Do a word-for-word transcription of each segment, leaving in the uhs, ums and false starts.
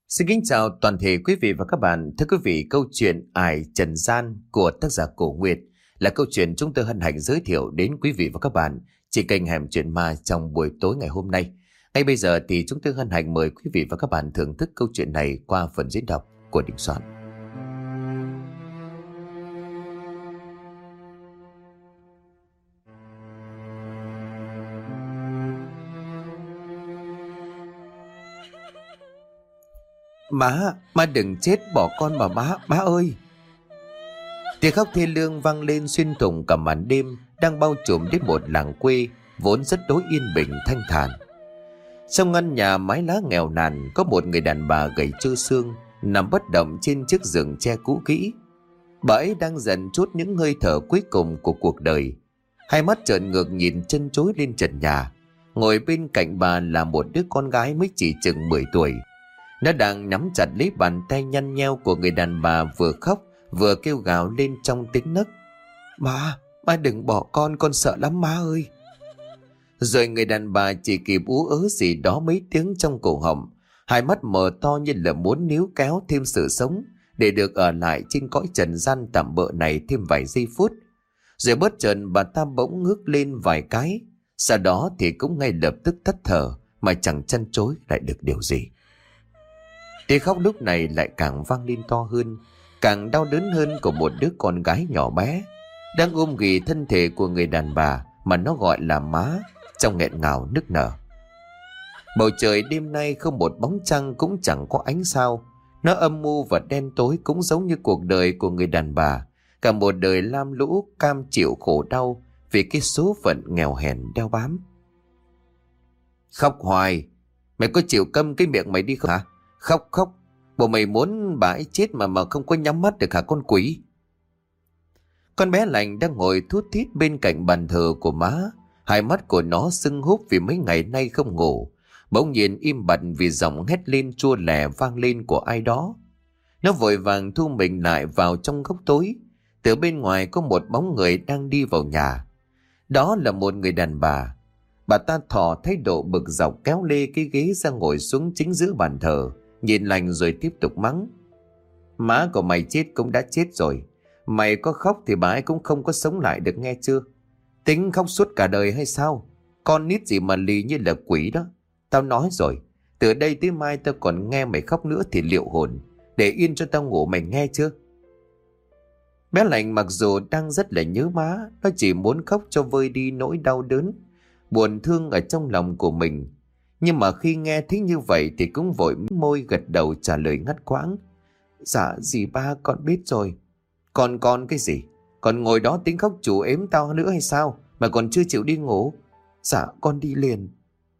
Xin kính chào toàn thể quý vị và các bạn. Thưa quý vị, câu chuyện Ải Trần Gian của tác giả Cổ Nguyệt là câu chuyện chúng tôi hân hạnh giới thiệu đến quý vị và các bạn trên kênh Hẻm Chuyện Ma trong buổi tối ngày hôm nay. Ngay bây giờ thì chúng tôi hân hạnh mời quý vị và các bạn thưởng thức câu chuyện này qua phần diễn đọc của Đình Soạn. Má, má đừng chết bỏ con mà má, má ơi. Tiếng khóc thê lương vang lên xuyên thủng cả màn đêm đang bao trùm đến một làng quê vốn rất đối yên bình thanh thản. Trong ngăn nhà mái lá nghèo nàn có một người đàn bà gầy trơ xương nằm bất động trên chiếc giường tre cũ kỹ. Bà ấy đang dần trút những hơi thở cuối cùng của cuộc đời. Hai mắt trợn ngược nhìn chân chối lên trần nhà. Ngồi bên cạnh bà là một đứa con gái mới chỉ chừng mười tuổi. Nó đang nắm chặt lấy bàn tay nhăn nheo của người đàn bà, vừa khóc vừa kêu gào lên trong tiếng nấc. Má, má đừng bỏ con, con sợ lắm má ơi. Rồi người đàn bà chỉ kịp ú ớ gì đó mấy tiếng trong cổ họng. Hai mắt mở to như là muốn níu kéo thêm sự sống để được ở lại trên cõi trần gian tạm bợ này thêm vài giây phút. Rồi bất chợt bà ta bỗng ngước lên vài cái. Sau đó thì cũng ngay lập tức tắt thở mà chẳng chăn chối lại được điều gì. Tiếng khóc lúc này lại càng vang lên to hơn, càng đau đớn hơn của một đứa con gái nhỏ bé đang ôm ghì thân thể của người đàn bà mà nó gọi là má trong nghẹn ngào nức nở. Bầu trời đêm nay không một bóng trăng cũng chẳng có ánh sao. Nó âm mưu và đen tối cũng giống như cuộc đời của người đàn bà, cả một đời lam lũ cam chịu khổ đau vì cái số phận nghèo hèn đeo bám. Khóc hoài, mày có chịu câm cái miệng mày đi không hả? Khóc khóc, bộ mày muốn bà ấy chết mà mà không có nhắm mắt được hả con quỷ? Con bé Lành đang ngồi thút thít bên cạnh bàn thờ của má. Hai mắt của nó sưng húp vì mấy ngày nay không ngủ. Bỗng nhiên im bặt vì giọng hét lên chua lẻ vang lên của ai đó. Nó vội vàng thu mình lại vào trong góc tối. Từ bên ngoài có một bóng người đang đi vào nhà. Đó là một người đàn bà. Bà ta thò thái độ bực dọc kéo lê cái ghế ra ngồi xuống chính giữa bàn thờ, nhìn Lành rồi tiếp tục mắng. Má của mày chết cũng đã chết rồi. Mày có khóc thì bà ấy cũng không có sống lại được, nghe chưa? Tính khóc suốt cả đời hay sao? Con nít gì mà lì như là quỷ đó. Tao nói rồi, từ đây tới mai tao còn nghe mày khóc nữa thì liệu hồn. Để yên cho tao ngủ, mày nghe chưa? Bé Lành mặc dù đang rất là nhớ má, nó chỉ muốn khóc cho vơi đi nỗi đau đớn, buồn thương ở trong lòng của mình. Nhưng mà khi nghe thấy như vậy thì cũng vội môi gật đầu trả lời ngắt quãng. Dạ dì ba, con biết rồi. Còn con cái gì? Còn ngồi đó tính khóc chủ ếm tao nữa hay sao mà còn chưa chịu đi ngủ? Dạ con đi liền.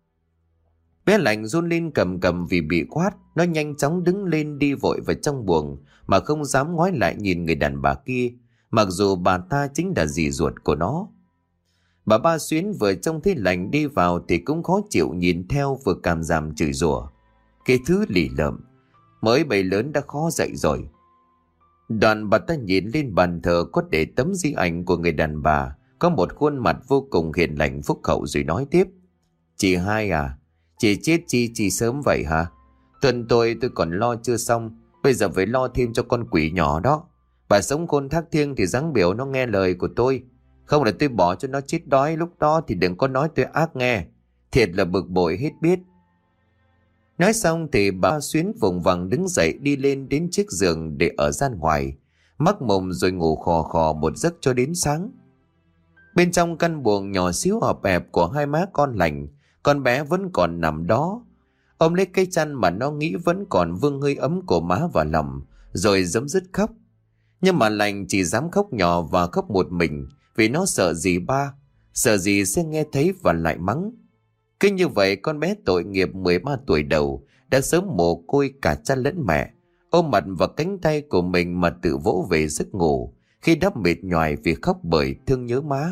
Bé Lành run lên cầm cầm vì bị quát. Nó nhanh chóng đứng lên đi vội vào trong buồng mà không dám ngoái lại nhìn người đàn bà kia, mặc dù bà ta chính là dì ruột của nó. Bà Ba Xuyến vừa trông thấy Lành đi vào thì cũng khó chịu nhìn theo, vừa cảm giảm chửi rủa. Cái thứ lì lợm, mới bầy lớn đã khó dậy rồi. Đoàn bà ta nhìn lên bàn thờ có để tấm di ảnh của người đàn bà, có một khuôn mặt vô cùng hiền lành phúc hậu, rồi nói tiếp. Chị Hai à, chị chết chi chị sớm vậy hả? Tuần tôi tôi còn lo chưa xong, bây giờ phải lo thêm cho con quỷ nhỏ đó. Bà sống khôn thác thiêng thì dáng biểu nó nghe lời của tôi. Không là tôi bỏ cho nó chết đói lúc đó thì đừng có nói tôi ác nghe. Thiệt là bực bội hết biết. Nói xong thì bà Xuyến vùng vằng đứng dậy đi lên đến chiếc giường để ở gian ngoài, mắc mồm rồi ngủ khò khò một giấc cho đến sáng. Bên trong căn buồng nhỏ xíu họp hẹp của hai má con Lành, con bé vẫn còn nằm đó, ôm lấy cái chăn mà nó nghĩ vẫn còn vương hơi ấm của má vào lòng, rồi giấm dứt khóc. Nhưng mà Lành chỉ dám khóc nhỏ và khóc một mình, vì nó sợ dì ba, sợ dì sẽ nghe thấy và lại mắng. Cứ như vậy con bé tội nghiệp mười ba tuổi đầu đã sớm mồ côi cả cha lẫn mẹ, ôm mặt vào cánh tay của mình mà tự vỗ về giấc ngủ khi đắp mệt nhoài vì khóc bởi thương nhớ má.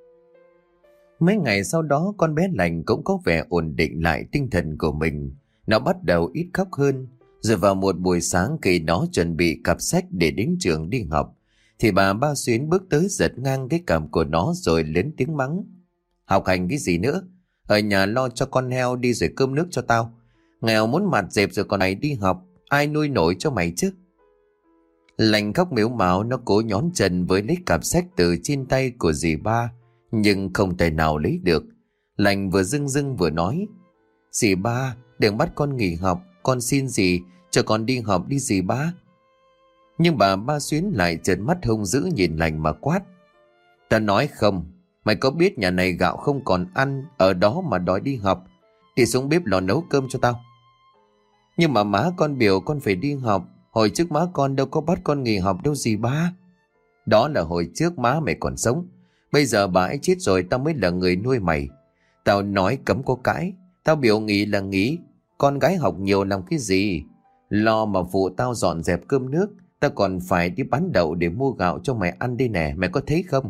Mấy ngày sau đó con bé Lành cũng có vẻ ổn định lại tinh thần của mình. Nó bắt đầu ít khóc hơn. Rồi vào một buổi sáng khi nó chuẩn bị cặp sách để đến trường đi học, thì bà Ba Xuyến bước tới giật ngang cái cằm của nó rồi lớn tiếng mắng. Học hành cái gì nữa? Ở nhà lo cho con heo đi rồi cơm nước cho tao. Nghèo muốn mặt dẹp rồi còn này đi học. ai nuôi nổi cho mày chứ? Lành khóc mếu máo, nó cố nhón chân với lấy cặp sách từ trên tay của dì ba, nhưng không thể nào lấy được. Lành vừa dưng dưng vừa nói: Dì ba, đừng bắt con nghỉ học, con xin dì, cho con đi học đi dì ba. Nhưng bà Ba Xuyến lại trợn mắt hung dữ nhìn Lành mà quát: Ta nói không, mày có biết nhà này gạo không còn ăn, ở đó mà đòi đi học, thì xuống bếp lò nấu cơm cho tao. Nhưng mà má con biểu con phải đi học, hồi trước má con đâu có bắt con nghỉ học đâu dì ba. Đó là hồi trước má mày còn sống, bây giờ bà ấy chết rồi, tao mới là người nuôi mày. Tao nói cấm có cãi, tao biểu nghỉ là nghỉ, con gái học nhiều làm cái gì? Lo mà phụ tao dọn dẹp cơm nước, tao còn phải đi bán đậu để mua gạo cho mày ăn đây nè, mày có thấy không?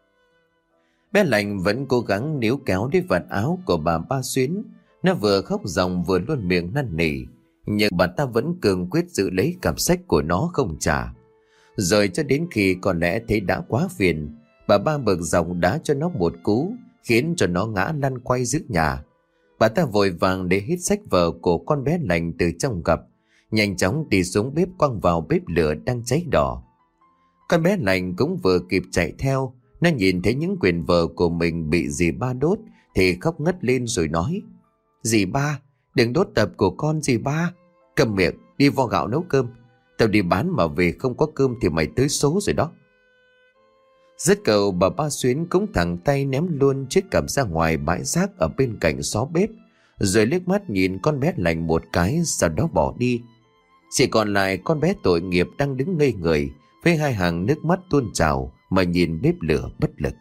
Bé Lành vẫn cố gắng níu kéo đi vạt áo của bà Ba Xuyến. Nó vừa khóc ròng vừa luôn miệng năn nỉ, nhưng bà ta vẫn cường quyết giữ lấy cặp sách của nó không trả. Rồi cho đến khi có lẽ thấy đã quá phiền, bà Ba bực dọc đá cho nó một cú, khiến cho nó ngã lăn quay giữa nhà. Bà ta vội vàng để hít sách vở của con bé Lành từ trong cặp, nhanh chóng đi xuống bếp quăng vào bếp lửa đang cháy đỏ. Con bé Lành cũng vừa kịp chạy theo. Nó nhìn thấy những quyển vở của mình bị dì ba đốt thì khóc ngất lên rồi nói: Dì ba, đừng đốt tập của con dì ba. Cầm miệng, đi vo gạo nấu cơm. Tao đi bán mà về không có cơm thì mày tới số rồi đó. Dứt câu, bà Ba Xuyến cũng thẳng tay ném luôn chiếc cặp ra ngoài bãi rác ở bên cạnh xó bếp, rồi liếc mắt nhìn con bé Lành một cái, sau đó bỏ đi. Chỉ còn lại con bé tội nghiệp đang đứng ngây người với hai hàng nước mắt tuôn trào mà nhìn bếp lửa bất lực.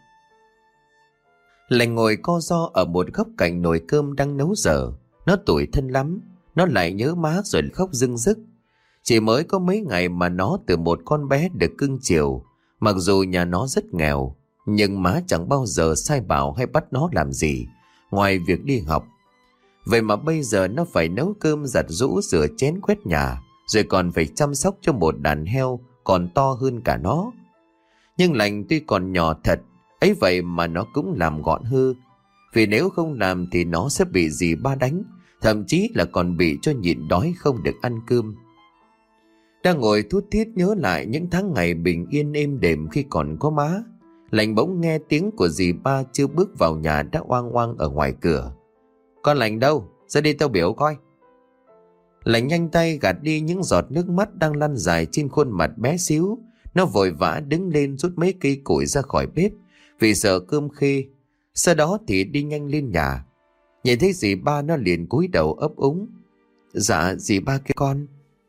Lành ngồi co ro ở một góc cạnh nồi cơm đang nấu dở. Nó tủi thân lắm, nó lại nhớ má rồi khóc rưng rức. Chỉ mới có mấy ngày mà nó từ một con bé được cưng chiều. Mặc dù nhà nó rất nghèo, nhưng má chẳng bao giờ sai bảo hay bắt nó làm gì ngoài việc đi học. Vậy mà bây giờ nó phải nấu cơm, giặt giũ, rửa chén, quét nhà, rồi còn phải chăm sóc cho một đàn heo còn to hơn cả nó. Nhưng Lành tuy còn nhỏ thật, ấy vậy mà nó cũng làm gọn hư. Vì nếu không làm thì nó sẽ bị dì ba đánh, thậm chí là còn bị cho nhịn đói không được ăn cơm. Đang ngồi thút thít nhớ lại những tháng ngày bình yên êm đềm khi còn có má, Lành bỗng nghe tiếng của dì ba chưa bước vào nhà đã oang oang ở ngoài cửa. Con Lành đâu? Ra đây tao biểu coi. Lành nhanh tay gạt đi những giọt nước mắt đang lăn dài trên khuôn mặt bé xíu. Nó vội vã đứng lên rút mấy cây củi ra khỏi bếp vì sợ cơm khê. Sau đó thì đi nhanh lên nhà. Nhìn thấy dì ba nó liền cúi đầu ấp úng. Dạ dì ba kia con.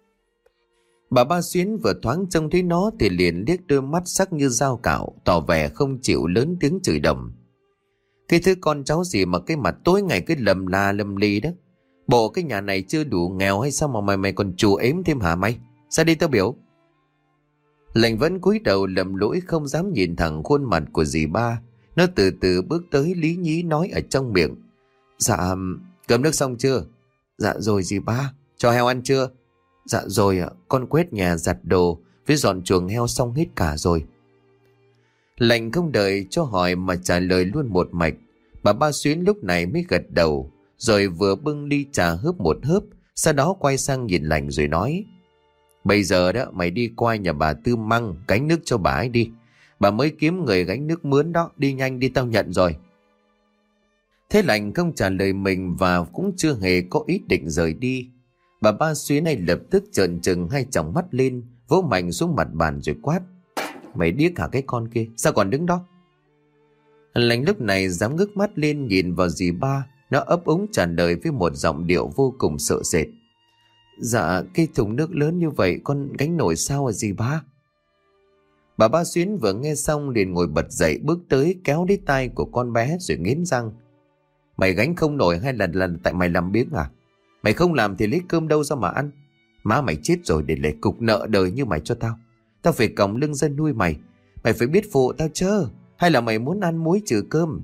Bà Ba Xuyến vừa thoáng trông thấy nó thì liền liếc đôi mắt sắc như dao cạo, tỏ vẻ không chịu lớn tiếng chửi đầm. Cái thứ con cháu gì mà cái mặt tối ngày cứ lầm la lầm ly đó. Bộ cái nhà này chưa đủ nghèo hay sao mà mày mày còn chù ếm thêm hả mày? Ra đi tao biểu. Lành vẫn cúi đầu lầm lũi không dám nhìn thẳng khuôn mặt của dì ba. Nó từ từ bước tới lý nhí nói ở trong miệng. Dạ, cơm nước xong chưa? Dạ rồi dì ba. Cho heo ăn chưa? Dạ rồi ạ, con quét nhà giặt đồ với dọn chuồng heo xong hết cả rồi. Lành không đợi cho hỏi mà trả lời luôn một mạch. Bà Ba Xuyến lúc này mới gật đầu, rồi vừa bưng ly trà hớp một hớp, sau đó quay sang nhìn Lành rồi nói. Bây giờ đó mày đi qua nhà bà Tư Măng gánh nước cho bà ấy đi. Bà mới kiếm người gánh nước mướn đó, đi nhanh đi tao nhận rồi. Thế Lành không trả lời mình và cũng chưa hề có ý định rời đi. Bà Ba Xuyến này lập tức trợn trừng hai tròng mắt lên, vỗ mạnh xuống mặt bàn rồi quát. Mày điếc hả cái con kia, sao còn đứng đó? Lành lúc này dám ngước mắt lên nhìn vào dì ba. Nó ấp úng trả lời với một giọng điệu vô cùng sợ sệt. Dạ, cái thùng nước lớn như vậy con gánh nổi sao à dì ba? Bà Ba Xuyến vừa nghe xong liền ngồi bật dậy, bước tới kéo lấy tay của con bé rồi nghiến răng. Mày gánh không nổi hay là, là tại mày làm biếng à? Mày không làm thì lấy cơm đâu ra mà ăn? Má mày chết rồi để lại cục nợ đời như mày cho tao. Tao phải còng lưng ra nuôi mày. Mày phải biết phụ tao chứ. Hay là mày muốn ăn muối trừ cơm?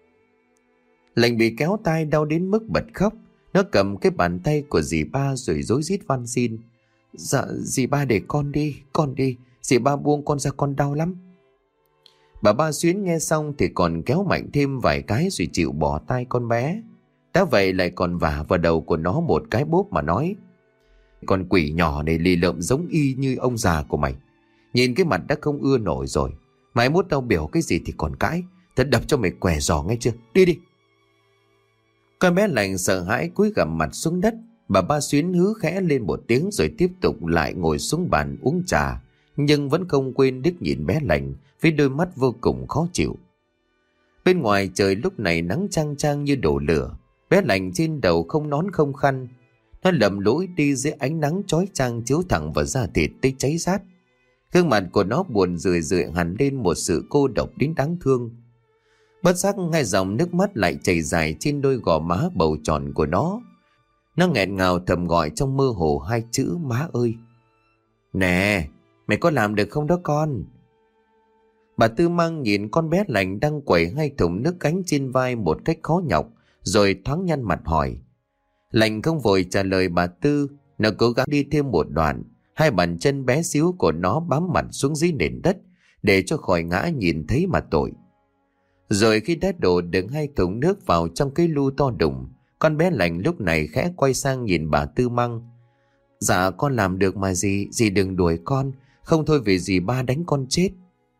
Lành bị kéo tay đau đến mức bật khóc. Nó cầm cái bàn tay của dì ba rồi rối rít van xin. Dạ dì ba để con đi, con đi. Dì ba buông con ra, con đau lắm. Bà Ba Xuyến nghe xong thì còn kéo mạnh thêm vài cái rồi chịu bỏ tay con bé. Đã vậy lại còn vả vào đầu của nó một cái bốp mà nói. Con quỷ nhỏ này lì lợm giống y như ông già của mày. Nhìn cái mặt đã không ưa nổi rồi. Mai mốt tao biểu cái gì thì còn cãi. Thật đập cho mày què giò nghe chưa. Đi đi. Con bé Lành sợ hãi cúi gằm mặt xuống đất. Bà Ba Xuyến hứ khẽ lên một tiếng rồi tiếp tục lại ngồi xuống bàn uống trà. Nhưng vẫn không quên liếc nhìn bé Lành với đôi mắt vô cùng khó chịu. Bên ngoài trời lúc này nắng chang chang như đổ lửa. Bé Lành trên đầu không nón không khăn. Nó lầm lũi đi dưới ánh nắng chói chang chiếu thẳng vào da thịt tới cháy rát. Gương mặt của nó buồn rười rượi hẳn lên một sự cô độc đến đáng thương. Bất giác hai dòng nước mắt lại chảy dài trên đôi gò má bầu tròn của nó. Nó nghẹn ngào thầm gọi trong mơ hồ hai chữ má ơi. Nè, mày có làm được không đó con? Bà Tư Mang nhìn con bé Lành đang quẩy hai thùng nước cánh trên vai một cách khó nhọc, rồi thoáng nhăn mặt hỏi. Lành không vội trả lời bà Tư. Nó cố gắng đi thêm một đoạn. Hai bàn chân bé xíu của nó bám mặt xuống dưới nền đất để cho khỏi ngã nhìn thấy mà tội. Rồi khi đã đổ đựng hai thùng nước vào trong cái lu to đùng, con bé Lành lúc này khẽ quay sang nhìn bà Tư Măng. Dạ con làm được mà dì, dì đừng đuổi con, không thôi vì dì ba đánh con chết.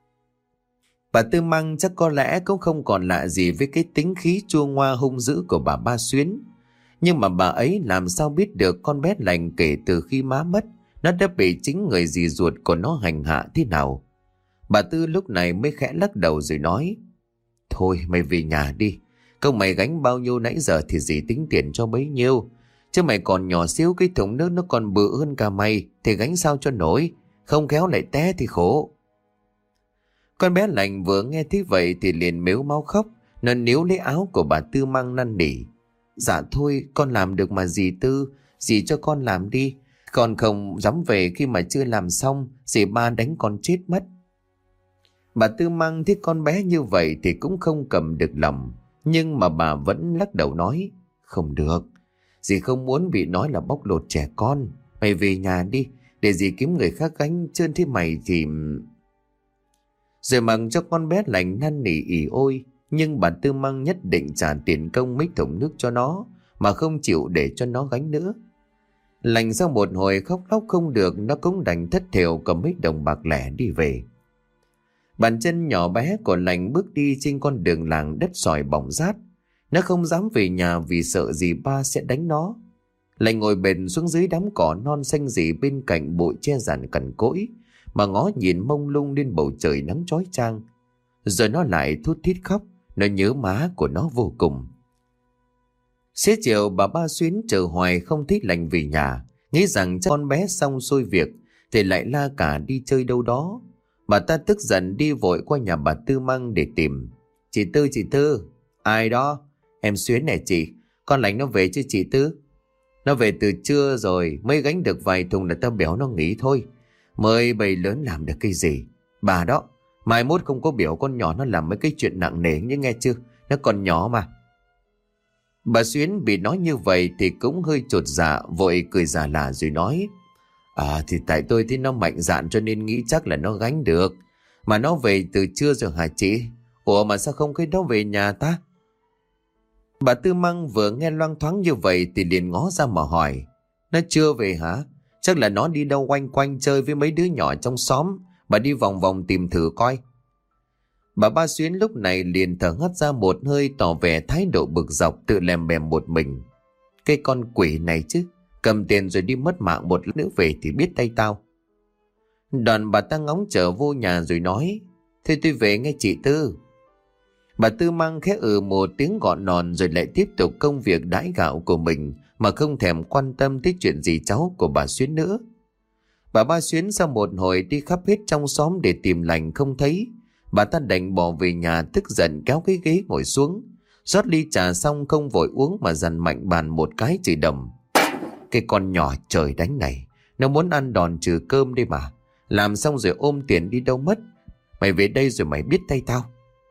Bà Tư Măng chắc có lẽ cũng không còn lạ gì với cái tính khí chua ngoa hung dữ của bà Ba Xuyến. Nhưng mà bà ấy làm sao biết được con bé Lành kể từ khi má mất, nó đã bị chính người dì ruột của nó hành hạ thế nào. Bà Tư lúc này mới khẽ lắc đầu rồi nói. Thôi mày về nhà đi. Công mày gánh bao nhiêu nãy giờ thì dì tính tiền cho bấy nhiêu. Chứ mày còn nhỏ xíu, cái thùng nước nó còn bự hơn cả mày thì gánh sao cho nổi. Không khéo lại té thì khổ. Con bé Lành vừa nghe thế vậy thì liền mếu máu khóc. Nó níu lấy áo của bà Tư Mang năn nỉ. Dạ thôi con làm được mà dì Tư. Dì cho con làm đi. Con không dám về khi mà chưa làm xong. Dì ba đánh con chết mất. Bà Tư Mang thấy con bé như vậy thì cũng không cầm được lòng. Nhưng mà bà vẫn lắc đầu nói. Không được. Dì không muốn bị nói là bóc lột trẻ con. Mày về nhà đi. Để dì kiếm người khác gánh. Chứ thế mày thì... Rồi mặc cho con bé Lành năn nỉ ỉ ôi. Nhưng bà Tư Mang nhất định trả tiền công mấy thùng nước cho nó. Mà không chịu để cho nó gánh nữa. Lành sau một hồi khóc lóc không được. Nó cũng đành thất thểu cầm mấy đồng bạc lẻ đi về. Bàn chân nhỏ bé của Lành bước đi trên con đường làng đất sỏi bỏng rát. Nó không dám về nhà vì sợ dì ba sẽ đánh nó. Lành ngồi bệt xuống dưới đám cỏ non xanh rì bên cạnh bụi che giàn cằn cỗi, mà ngó nhìn mông lung lên bầu trời nắng chói chang. Rồi nó lại thút thít khóc. Nó nhớ má của nó vô cùng. Xế chiều bà Ba Xuyến chờ hoài không thấy Lành về nhà, nghĩ rằng cho con bé xong xuôi việc thì lại la cả đi chơi đâu đó. Bà ta tức giận đi vội qua nhà bà Tư Mang để tìm. Chị Tư, chị Tư. Ai đó? Em Xuyến này chị. Con Lành nó về chứ chị Tư? Nó về từ trưa rồi, mới gánh được vài thùng là tao béo nó nghỉ thôi. Mới bầy lớn làm được cái gì. Bà đó, mai mốt không có biểu con nhỏ nó làm mấy cái chuyện nặng nề như nghe chưa. Nó còn nhỏ mà. Bà Xuyến bị nói như vậy thì cũng hơi chột dạ, vội cười già lả rồi nói. À thì tại tôi thấy nó mạnh dạn cho nên nghĩ chắc là nó gánh được. Mà nó về từ trưa rồi hả chị? Ủa mà sao không thấy nó về nhà ta? Bà Tư Măng vừa nghe loang thoáng như vậy thì liền ngó ra mà hỏi. Nó chưa về hả? Chắc là nó đi đâu quanh quanh chơi với mấy đứa nhỏ trong xóm. Bà đi vòng vòng tìm thử coi. Bà Ba Xuyến lúc này liền thở hắt ra một hơi, tỏ vẻ thái độ bực dọc, tự lèm bèm một mình. Cái con quỷ này chứ, cầm tiền rồi đi mất mạng một lát nữa về thì biết tay tao. Đoàn bà ta ngóng trở vô nhà rồi nói. Thế tôi về nghe chị Tư. Bà Tư Mang khẽ ừ một tiếng gọn nòn rồi lại tiếp tục công việc đãi gạo của mình, mà không thèm quan tâm tới chuyện gì cháu của bà Xuyến nữa. Bà Ba Xuyến sau một hồi đi khắp hết trong xóm để tìm Lành không thấy. Bà ta đành bỏ về nhà, tức giận kéo cái ghế ngồi xuống, rót ly trà xong không vội uống mà dằn mạnh bàn một cái chửi đầm. Cái con nhỏ trời đánh này, nó muốn ăn đòn trừ cơm đi mà. Làm xong rồi ôm tiền đi đâu mất. Mày về đây rồi mày biết tay tao.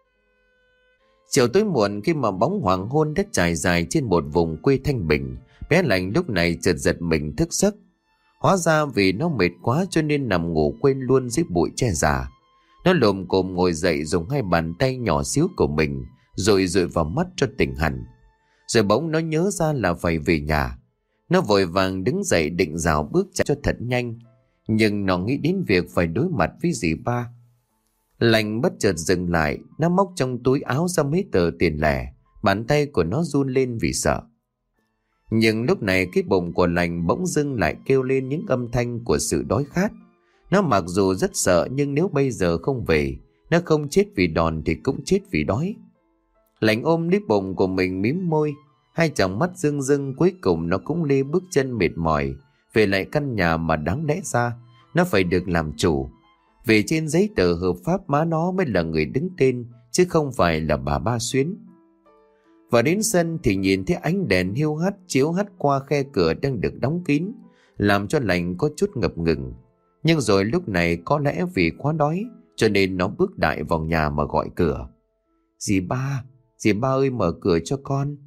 Chiều tối muộn khi mà bóng hoàng hôn đất trải dài trên một vùng quê thanh bình, bé Lành lúc này chợt giật mình thức giấc. Hóa ra vì nó mệt quá cho nên nằm ngủ quên luôn dưới bụi che già. Nó lồm cồm ngồi dậy, dùng hai bàn tay nhỏ xíu của mình rồi dụi vào mắt cho tỉnh hẳn. Rồi bỗng nó nhớ ra là phải về nhà. Nó vội vàng đứng dậy định rào bước chạy cho thật nhanh, nhưng nó nghĩ đến việc phải đối mặt với dì ba. Lành bất chợt dừng lại, nó móc trong túi áo ra mấy tờ tiền lẻ, bàn tay của nó run lên vì sợ. Nhưng lúc này cái bụng của Lành bỗng dưng lại kêu lên những âm thanh của sự đói khát. Nó mặc dù rất sợ, nhưng nếu bây giờ không về, nó không chết vì đòn thì cũng chết vì đói. Lành ôm lấy bụng của mình mím môi, hai tròng mắt rưng rưng. Cuối cùng nó cũng lê bước chân mệt mỏi về lại căn nhà mà đáng lẽ ra nó phải được làm chủ, vì trên giấy tờ hợp pháp má nó mới là người đứng tên, chứ không phải là bà Ba Xuyến. Và đến sân thì nhìn thấy ánh đèn hiu hắt chiếu hắt qua khe cửa đang được đóng kín, làm cho Lành có chút ngập ngừng. Nhưng rồi lúc này có lẽ vì quá đói cho nên nó bước đại vào nhà mà gọi cửa. Dì Ba, dì Ba ơi, mở cửa cho con.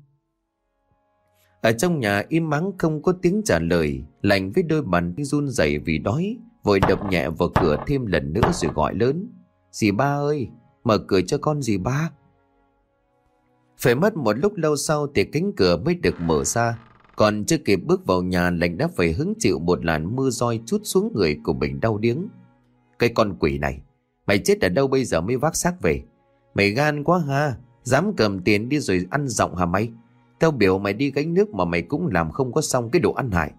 Ở trong nhà im ắng không có tiếng trả lời. Lành với đôi bàn tay run rẩy vì đói vội đập nhẹ vào cửa thêm lần nữa rồi gọi lớn. Dì Ba ơi, mở cửa cho con dì Ba. Phải mất một lúc lâu sau thì cánh cửa mới được mở ra. Còn chưa kịp bước vào nhà, Lành đã phải hứng chịu một làn mưa roi trút xuống người của mình đau điếng. Cái con quỷ này, mày chết ở đâu bây giờ mới vác xác về? Mày gan quá ha, dám cầm tiền đi rồi ăn giọng hả mày? Tao biểu mày đi gánh nước mà mày cũng làm không có xong cái đồ ăn hại.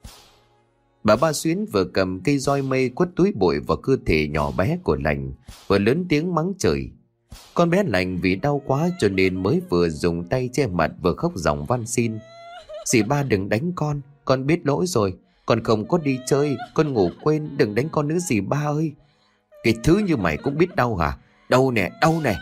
Bà Ba Xuyến vừa cầm cây roi mây quất túi bụi vào cơ thể nhỏ bé của Lành, vừa lớn tiếng mắng chửi. Con bé Lành vì đau quá cho nên mới vừa dùng tay che mặt vừa khóc ròng van xin. Dì Ba đừng đánh con, con biết lỗi rồi, con không có đi chơi, con ngủ quên, đừng đánh con nữa dì Ba ơi. Cái thứ như mày cũng biết đau hả? Đau nè, đau nè.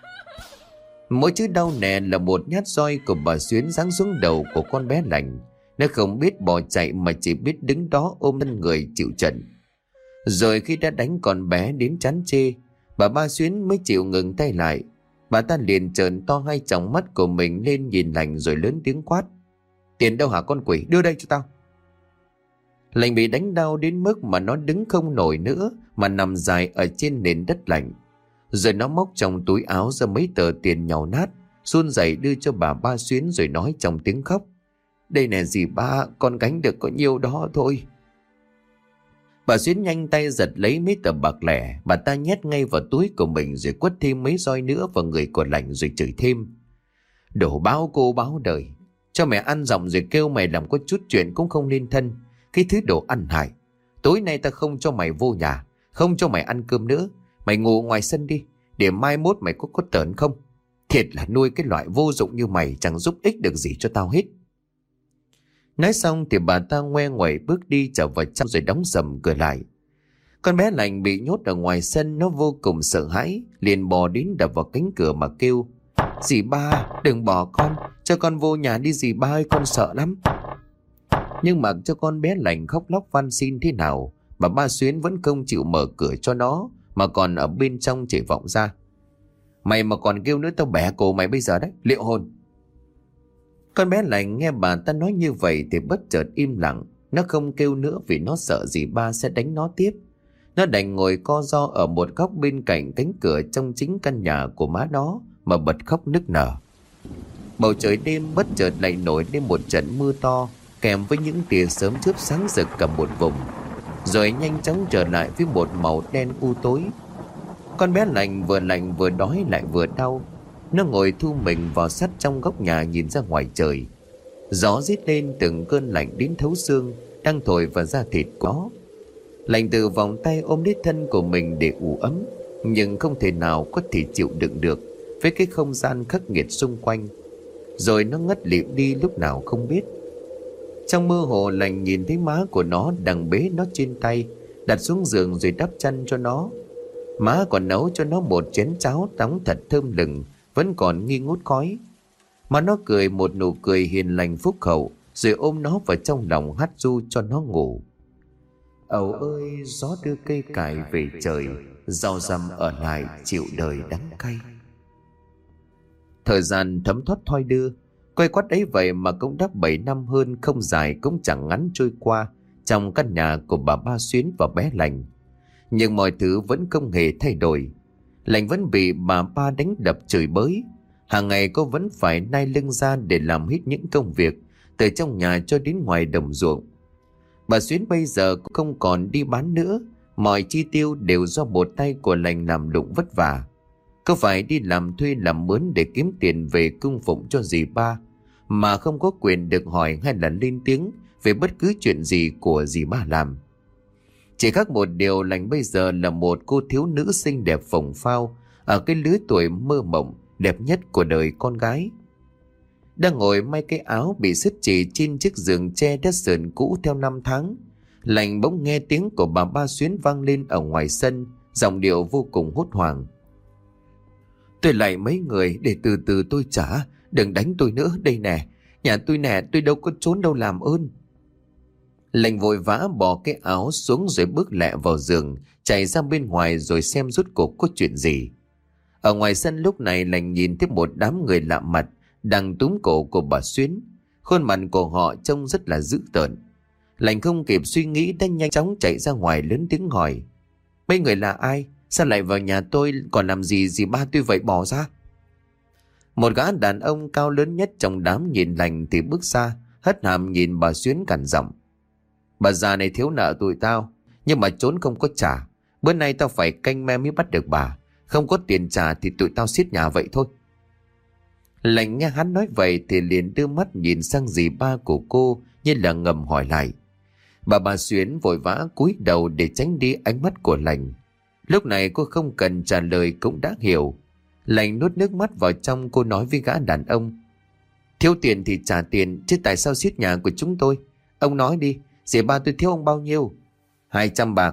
Mỗi chữ đau nè là một nhát roi của bà Xuyến giáng xuống đầu của con bé Lành. Nó không biết bỏ chạy mà chỉ biết đứng đó ôm thân người chịu trận. Rồi khi đã đánh con bé đến chán chê, bà Ba Xuyến mới chịu ngừng tay lại. Bà ta liền trợn to hai tròng mắt của mình lên nhìn Lành rồi lớn tiếng quát. Tiền đâu hả con quỷ, đưa đây cho tao. Lành bị đánh đau đến mức mà nó đứng không nổi nữa, mà nằm dài ở trên nền đất lạnh. Rồi nó móc trong túi áo ra mấy tờ tiền nhàu nát, run rẩy đưa cho bà Ba Xuyến rồi nói trong tiếng khóc. Đây nè dì Ba, con gánh được có nhiêu đó thôi. Bà Xuyến nhanh tay giật lấy mấy tờ bạc lẻ, bà ta nhét ngay vào túi của mình rồi quất thêm mấy roi nữa vào người của Lành rồi chửi thêm. Đổ báo cô báo đời, cho mẹ ăn giọng rồi kêu mày làm có chút chuyện cũng không nên thân. Cái thứ đồ ăn hại. Tối nay ta không cho mày vô nhà, không cho mày ăn cơm nữa. Mày ngủ ngoài sân đi, để mai mốt mày có có tởn không. Thiệt là nuôi cái loại vô dụng như mày chẳng giúp ích được gì cho tao hết. Nói xong thì bà ta ngoe ngoẩy bước đi trở vào trong rồi đóng sầm cửa lại. Con bé Lành bị nhốt ở ngoài sân, nó vô cùng sợ hãi, liền bò đến đập vào cánh cửa mà kêu. Dì Ba, đừng bỏ con, cho con vô nhà đi dì Ba ơi, con sợ lắm. Nhưng mặc cho con bé Lành khóc lóc van xin thế nào, bà Ba Xuyến vẫn không chịu mở cửa cho nó, mà còn ở bên trong chỉ vọng ra. Mày mà còn kêu nữa tao bẻ cổ mày bây giờ đấy, liệu hồn. Con bé Lành nghe bà ta nói như vậy thì bất chợt im lặng. Nó không kêu nữa vì nó sợ dì Ba sẽ đánh nó tiếp. Nó đành ngồi co ro ở một góc bên cạnh cánh cửa trong chính căn nhà của má nó mà bật khóc nức nở. Bầu trời đêm bất chợt lại nổi lên một trận mưa to, kèm với những tia sớm chớp sáng rực cả một vùng, rồi nhanh chóng trở lại với một màu đen u tối. Con bé Lành vừa lạnh vừa đói lại vừa đau. Nó ngồi thu mình vào sát trong góc nhà nhìn ra ngoài trời. Gió rít lên từng cơn lạnh đến thấu xương, đang thổi vào da thịt của nó. Lành từ vòng tay ôm lấy thân của mình để ủ ấm, nhưng không thể nào có thể chịu đựng được với cái không gian khắc nghiệt xung quanh. Rồi nó ngất lịm đi lúc nào không biết. Trong mơ hồ Lành nhìn thấy má của nó đang bế nó trên tay, đặt xuống giường rồi đắp chăn cho nó. Má còn nấu cho nó một chén cháo tắm thật thơm lừng, vẫn còn nghi ngút khói. Mà nó cười một nụ cười hiền lành phúc hậu, rồi ôm nó vào trong lòng hát ru cho nó ngủ. Ầu ơi gió đưa cây cải về trời, rau răm ở lại chịu đời đắng cay. Thời gian thấm thoát thoi đưa, quay quắt ấy vậy mà cũng đã bảy năm hơn, không dài cũng chẳng ngắn trôi qua trong căn nhà của bà Ba Xuyến và bé Lành. Nhưng mọi thứ vẫn không hề thay đổi. Lành vẫn bị bà Ba đánh đập chửi bới. Hàng ngày cô vẫn phải nai lưng ra để làm hết những công việc từ trong nhà cho đến ngoài đồng ruộng. Bà Xuyến bây giờ cũng không còn đi bán nữa, mọi chi tiêu đều do một tay của lành làm lụng vất vả. Cô phải đi làm thuê làm mướn để kiếm tiền về cung phụng cho dì ba, mà không có quyền được hỏi hay là lên tiếng về bất cứ chuyện gì của dì ba làm. Chỉ khác một điều, lành bây giờ là một cô thiếu nữ xinh đẹp phồng phao ở cái lứa tuổi mơ mộng đẹp nhất của đời con gái. Đang ngồi may cái áo bị sứt chỉ trên chiếc giường tre đất sờn cũ theo năm tháng, lành bỗng nghe tiếng của bà Ba Xuyến vang lên ở ngoài sân, giọng điệu vô cùng hốt hoảng. Tôi lại mấy người, để từ từ tôi trả, đừng đánh tôi nữa, đây nè, nhà tôi nè, tôi đâu có trốn đâu làm ơn. Lành vội vã bỏ cái áo xuống rồi bước lẹ vào giường, chạy ra bên ngoài rồi xem rốt cuộc có chuyện gì. Ở ngoài sân lúc này lành nhìn thấy một đám người lạ mặt đang túm cổ của bà Xuyến. Khuôn mặt của họ trông rất là dữ tợn. Lành không kịp suy nghĩ đã nhanh chóng chạy ra ngoài lớn tiếng hỏi: mấy người là ai? Sao lại vào nhà tôi? Còn làm gì dì ba tôi vậy, bỏ ra. Một gã đàn ông cao lớn nhất trong đám nhìn lành thì bước ra, hất hàm nhìn bà Xuyến cằn giọng: bà già này thiếu nợ tụi tao, nhưng mà trốn không có trả. Bữa nay tao phải canh me mới bắt được bà. Không có tiền trả thì tụi tao xiết nhà vậy thôi. Lành nghe hắn nói vậy thì liền đưa mắt nhìn sang dì ba của cô, như là ngầm hỏi lại. Bà bà Xuyến vội vã cúi đầu để tránh đi ánh mắt của lành. Lúc này cô không cần trả lời cũng đã hiểu. Lành nuốt nước mắt vào trong, cô nói với gã đàn ông: thiếu tiền thì trả tiền, chứ tại sao xiết nhà của chúng tôi? Ông nói đi, dì ba tôi thiếu ông bao nhiêu? Hai trăm bạc.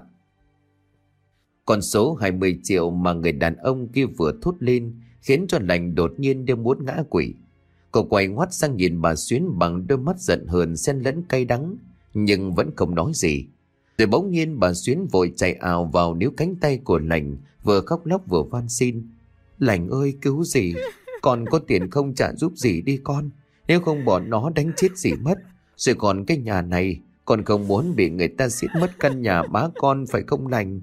Con số hai mươi triệu mà người đàn ông kia vừa thốt lên khiến cho lành đột nhiên như muốn ngã quỵ. Cô quay ngoắt sang nhìn bà Xuyến bằng đôi mắt giận hờn xen lẫn cay đắng, nhưng vẫn không nói gì. Rồi bỗng nhiên bà Xuyến vội chạy ào vào níu cánh tay của lành, vừa khóc lóc vừa van xin: lành ơi, cứu dì, con có tiền không trả giúp dì đi con, nếu không bọn nó đánh chết dì mất. Rồi còn cái nhà này, con không muốn bị người ta xiết mất căn nhà má con, phải không lành?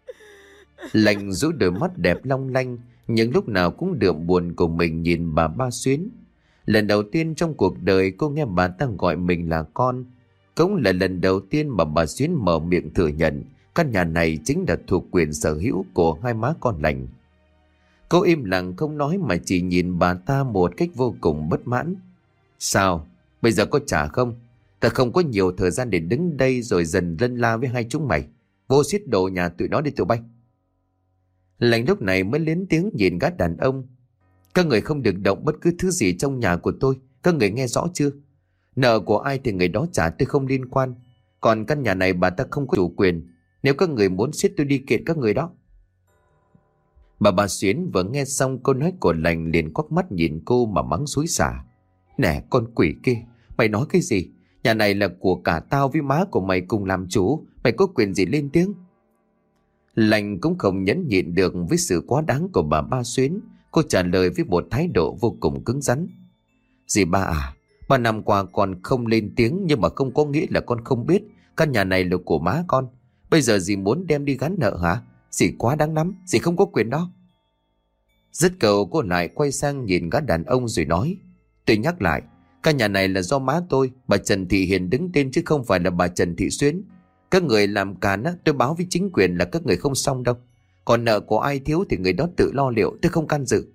Lành rũ đôi mắt đẹp long lanh, nhưng lúc nào cũng đượm buồn của mình nhìn bà Ba Xuyến. Lần đầu tiên trong cuộc đời cô nghe bà ta gọi mình là con. Cũng là lần đầu tiên mà bà Xuyến mở miệng thừa nhận căn nhà này chính là thuộc quyền sở hữu của hai má con lành. Cô im lặng không nói mà chỉ nhìn bà ta một cách vô cùng bất mãn. Sao? Bây giờ có trả không? Ta không có nhiều thời gian để đứng đây rồi dần lân la với hai chúng mày. Vô xiết đồ nhà tụi nó đi tụi bay. Lành lúc này mới lên tiếng nhìn gã đàn ông: các người không được động bất cứ thứ gì trong nhà của tôi, các người nghe rõ chưa? Nợ của ai thì người đó trả, tôi không liên quan. Còn căn nhà này bà ta không có chủ quyền. Nếu các người muốn xiết tôi đi kiện các người đó. Bà Ba Xuyến vừa nghe xong câu nói của lành liền quắc mắt nhìn cô mà mắng xối xả: nè con quỷ kia, mày nói cái gì? Nhà này là của cả tao với má của mày cùng làm chủ, mày có quyền gì lên tiếng? Lành cũng không nhẫn nhịn được với sự quá đáng của bà Ba Xuyến. Cô trả lời với một thái độ vô cùng cứng rắn: dì ba à, ba năm qua con không lên tiếng, nhưng mà không có nghĩa là con không biết căn nhà này là của má con. Bây giờ dì muốn đem đi gắn nợ hả? Dì quá đáng lắm, dì không có quyền đó. Dứt câu cô lại quay sang nhìn gã đàn ông rồi nói: tôi nhắc lại, căn nhà này là do má tôi, bà Trần Thị Hiền đứng tên chứ không phải là bà Trần Thị Xuyến. Các người làm càn á, tôi báo với chính quyền là các người không xong đâu. Còn nợ của ai thiếu thì người đó tự lo liệu, tôi không can dự.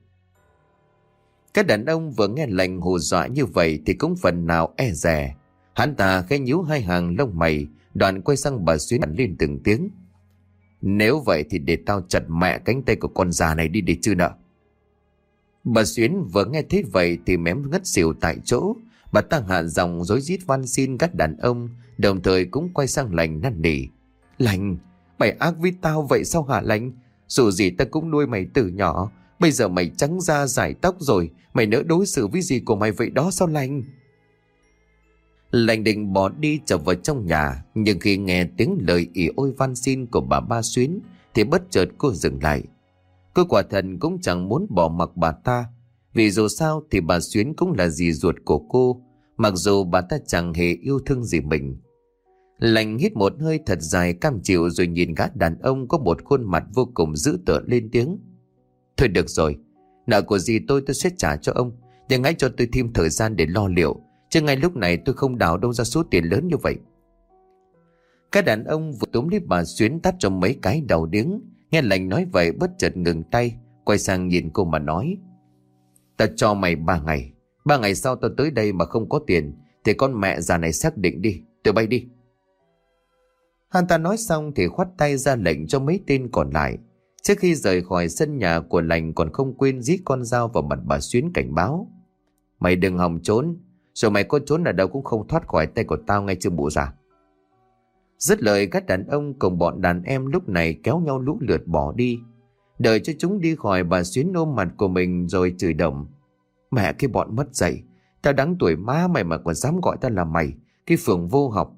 Các đàn ông vừa nghe lành hù dọa như vậy thì cũng phần nào e dè. Hắn ta khẽ nhíu hai hàng lông mày, đoạn quay sang bà Xuyến lên từng tiếng: nếu vậy thì để tao chặt mẹ cánh tay của con già này đi để trừ nợ. Bà Xuyến vừa nghe thế vậy thì mém ngất xỉu tại chỗ. Bà ta hạ giọng rối rít van xin các đàn ông, đồng thời cũng quay sang lành năn nỉ: lành, mày ác với tao vậy sao hả lành? Dù gì ta cũng nuôi mày từ nhỏ, bây giờ mày trắng da rải tóc rồi, mày nỡ đối xử với dì của mày vậy đó sao lành? Lành định bỏ đi trở vào trong nhà, nhưng khi nghe tiếng lời ỉ ôi van xin của bà Ba Xuyến thì bất chợt cô dừng lại. Cô quả thần cũng chẳng muốn bỏ mặc bà ta, vì dù sao thì bà Xuyến cũng là dì ruột của cô, mặc dù bà ta chẳng hề yêu thương gì mình. Lành hít một hơi thật dài cam chịu rồi nhìn gã đàn ông có một khuôn mặt vô cùng dữ tợn lên tiếng: thôi được rồi, nợ của dì tôi tôi sẽ trả cho ông, nhưng hãy cho tôi thêm thời gian để lo liệu, chứ ngay lúc này tôi không đào đâu ra số tiền lớn như vậy. Các đàn ông vừa túm lấy bà Xuyến tát cho mấy cái đầu điếng. Nghe Lành nói vậy bất chợt ngừng tay, quay sang nhìn cô mà nói: "Ta cho mày ba ngày. Ba ngày sau tao tới đây mà không có tiền thì con mẹ già này xác định đi, tụi bay đi." Hắn ta nói xong thì khoát tay ra lệnh cho mấy tên còn lại. Trước khi rời khỏi sân nhà của Lành còn không quên rít con dao vào mặt bà Xuyến cảnh báo: "Mày đừng hòng trốn, rồi mày có trốn ở đâu cũng không thoát khỏi tay của tao ngay chưa bụ già." Dứt lời, các đàn ông cùng bọn đàn em lúc này kéo nhau lũ lượt bỏ đi. Đợi cho chúng đi khỏi, bà Xuyến ôm mặt của mình rồi chửi đầm: "Mẹ cái bọn mất dạy, tao đáng tuổi má mày mà còn dám gọi tao là mày, cái phường vô học."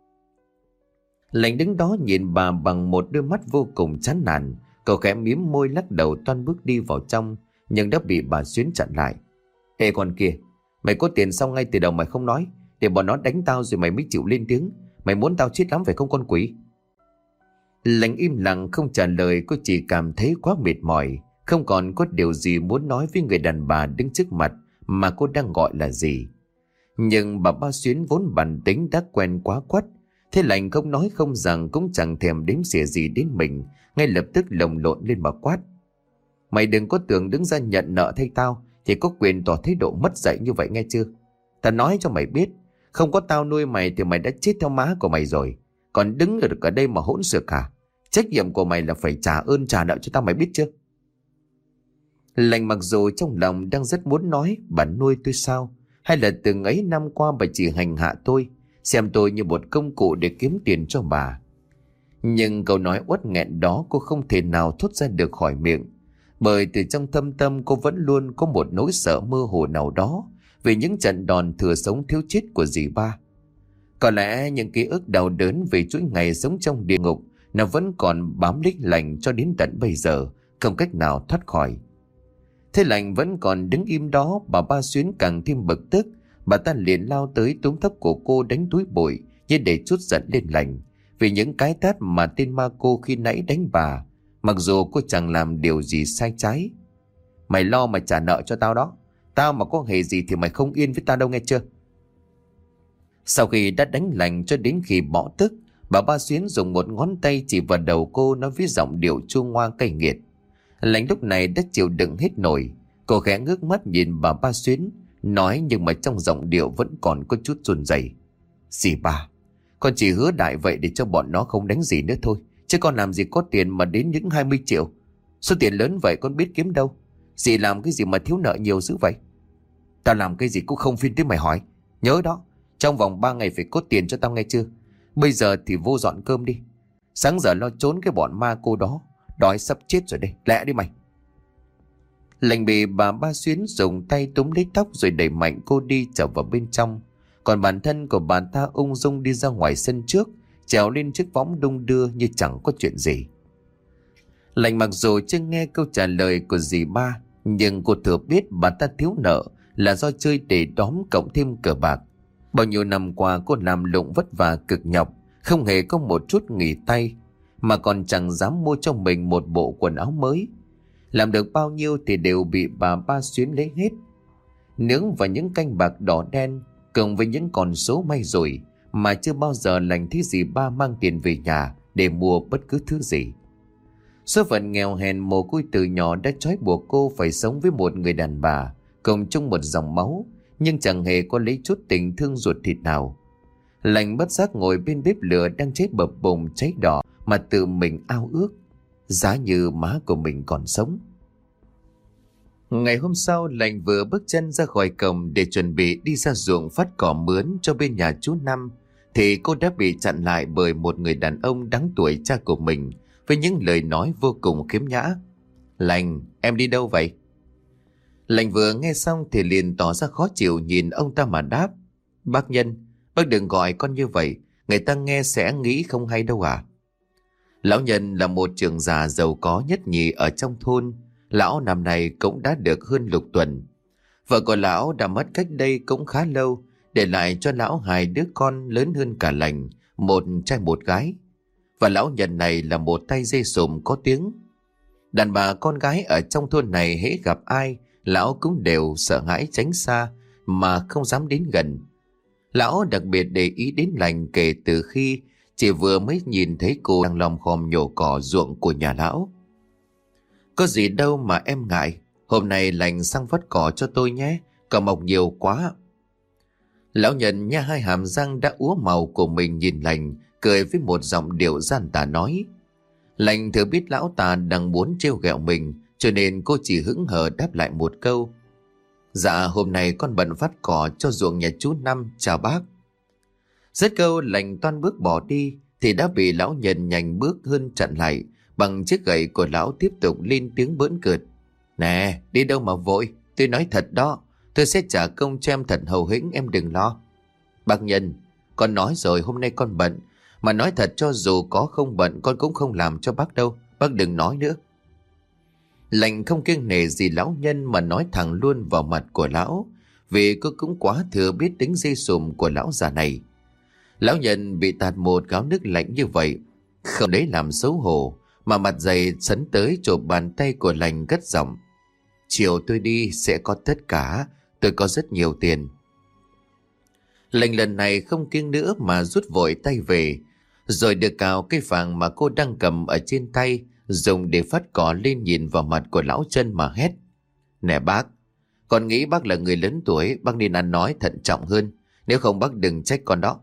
Lành đứng đó nhìn bà bằng một đôi mắt vô cùng chán nản. Cậu khẽ mím môi lắc đầu toan bước đi vào trong, nhưng đã bị bà Xuyến chặn lại. "Ê con kia, mày có tiền xong ngay từ đầu mày không nói, để bọn nó đánh tao rồi mày mới chịu lên tiếng. Mày muốn tao chết lắm phải không con quỷ?" Lành im lặng không trả lời. Cô chỉ cảm thấy quá mệt mỏi, không còn có điều gì muốn nói với người đàn bà đứng trước mặt mà cô đang gọi là gì. Nhưng bà Ba Xuyến vốn bản tính đã quen quá quắt, thế Lành không nói không rằng cũng chẳng thèm đếm xỉa gì đến mình, ngay lập tức lồng lộn lên mà quát: "Mày đừng có tưởng đứng ra nhận nợ thay tao thì có quyền tỏ thái độ mất dạy như vậy nghe chưa? Tao nói cho mày biết, không có tao nuôi mày thì mày đã chết theo má của mày rồi. Còn đứng ở được ở đây mà hỗn xược hả? Trách nhiệm của mày là phải trả ơn trả nợ cho tao, mày biết chưa?" Lành mặc dù trong lòng đang rất muốn nói bà nuôi tôi sao, hay là từng ấy năm qua bà chỉ hành hạ tôi, xem tôi như một công cụ để kiếm tiền cho bà. Nhưng câu nói uất nghẹn đó cô không thể nào thốt ra được khỏi miệng, bởi từ trong thâm tâm cô vẫn luôn có một nỗi sợ mơ hồ nào đó về những trận đòn thừa sống thiếu chết của dì ba. Có lẽ những ký ức đau đớn về chuỗi ngày sống trong địa ngục nó vẫn còn bám lấy Lành cho đến tận bây giờ, không cách nào thoát khỏi. Thế Lành vẫn còn đứng im đó, bà Ba Xuyến càng thêm bực tức. Bà ta liền lao tới túm tóc của cô đánh túi bụi như để trút giận lên Lành vì những cái tát mà tên ma cô khi nãy đánh bà, mặc dù cô chẳng làm điều gì sai trái. "Mày lo mà trả nợ cho tao đó, tao mà có hề gì thì mày không yên với tao đâu nghe chưa?" Sau khi đã đánh Lành cho đến khi bỏ tức, bà Ba Xuyến dùng một ngón tay chỉ vào đầu cô, nói với giọng điệu chua ngoa cay nghiệt. Lành lúc này đã chịu đựng hết nổi. Cô khẽ ngước mắt nhìn bà Ba Xuyến, nói nhưng mà trong giọng điệu vẫn còn có chút run rẩy: "Dì ba, con chỉ hứa đại vậy để cho bọn nó không đánh gì nữa thôi, chứ con làm gì có tiền mà đến những hai mươi triệu. Số tiền lớn vậy con biết kiếm đâu. Dì làm cái gì mà thiếu nợ nhiều dữ vậy?" "Tao làm cái gì cũng không phiền tới mày hỏi. Nhớ đó, trong vòng ba ngày phải có tiền cho tao nghe chưa? Bây giờ thì vô dọn cơm đi. Sáng giờ lo trốn cái bọn ma cô đó, đói sắp chết rồi đây, lẹ đi mày." Lành bị bà Ba Xuyến dùng tay túm lấy tóc rồi đẩy mạnh cô đi trở vào bên trong. Còn bản thân của bà ta ung dung đi ra ngoài sân trước, trèo lên chiếc võng đung đưa như chẳng có chuyện gì. Lành mặc dù chưa nghe câu trả lời của dì ba, nhưng cô thừa biết bà ta thiếu nợ là do chơi để đóm cộng thêm cờ bạc. Bao nhiêu năm qua cô làm lụng vất vả cực nhọc, không hề có một chút nghỉ tay, mà còn chẳng dám mua cho mình một bộ quần áo mới. Làm được bao nhiêu thì đều bị bà Ba Xuyến lấy hết. Nướng vào những canh bạc đỏ đen, cộng với những con số may rủi mà chưa bao giờ Lành thấy dì ba mang tiền về nhà để mua bất cứ thứ gì. Số phận nghèo hèn mồ côi từ nhỏ đã trói buộc cô phải sống với một người đàn bà cùng chung một dòng máu, nhưng chẳng hề có lấy chút tình thương ruột thịt nào. Lành bất giác ngồi bên bếp lửa đang cháy bập bùng cháy đỏ mà tự mình ao ước, giá như má của mình còn sống. Ngày hôm sau, Lành vừa bước chân ra khỏi cổng để chuẩn bị đi ra ruộng phát cỏ mướn cho bên nhà chú Năm, thì cô đã bị chặn lại bởi một người đàn ông đáng tuổi cha của mình với những lời nói vô cùng khiếm nhã. "Lành, em đi đâu vậy?" Lành vừa nghe xong thì liền tỏ ra khó chịu nhìn ông ta mà đáp: "Bác Nhân, bác đừng gọi con như vậy, người ta nghe sẽ nghĩ không hay đâu à." Lão Nhân là một trưởng già giàu có nhất nhì ở trong thôn. Lão năm nay cũng đã được hơn lục tuần. Vợ của lão đã mất cách đây cũng khá lâu, để lại cho lão hai đứa con lớn hơn cả Lành, một trai một gái. Và lão Nhân này là một tay dây sùm có tiếng. Đàn bà con gái ở trong thôn này hễ gặp ai, lão cũng đều sợ hãi tránh xa mà không dám đến gần. Lão đặc biệt để ý đến Lành kể từ khi chỉ vừa mới nhìn thấy cô đang lom khom nhổ cỏ ruộng của nhà lão. Có gì đâu mà em ngại, hôm nay Lành sang vắt cỏ cho tôi nhé, cỏ mọc nhiều quá. Lão nhận nha hai hàm răng đã úa màu của mình nhìn Lành, cười với một giọng điệu gian tà nói. Lành thừa biết lão ta đang muốn trêu ghẹo mình, cho nên cô chỉ hững hờ đáp lại một câu. Dạ hôm nay con bận vắt cỏ cho ruộng nhà chú Năm, chào bác. Dứt câu Lành toan bước bỏ đi thì đã bị lão nhận nhanh bước hơn chặn lại bằng chiếc gậy của lão, tiếp tục lên tiếng bỡn cợt. Nè, đi đâu mà vội, tôi nói thật đó, tôi sẽ trả công cho em thật hậu hĩnh, em đừng lo. Bác Nhân, con nói rồi hôm nay con bận, mà nói thật cho dù có không bận con cũng không làm cho bác đâu, bác đừng nói nữa. Lành không kiêng nể gì lão Nhân mà nói thẳng luôn vào mặt của lão, vì cô cũng quá thừa biết tính dây sùm của lão già này. Lão Nhân bị tạt một gáo nước lạnh như vậy, không đấy làm xấu hổ, mà mặt dày sấn tới chộp bàn tay của Lành cất giọng. Chiều tôi đi sẽ có tất cả, tôi có rất nhiều tiền. Lành lần này không kiêng nữa mà rút vội tay về, rồi được cào cây vàng mà cô đang cầm ở trên tay, dùng để phất cỏ lên nhìn vào mặt của lão Chân mà hét. Nè bác, con nghĩ bác là người lớn tuổi, bác nên ăn nói thận trọng hơn, nếu không bác đừng trách con đó.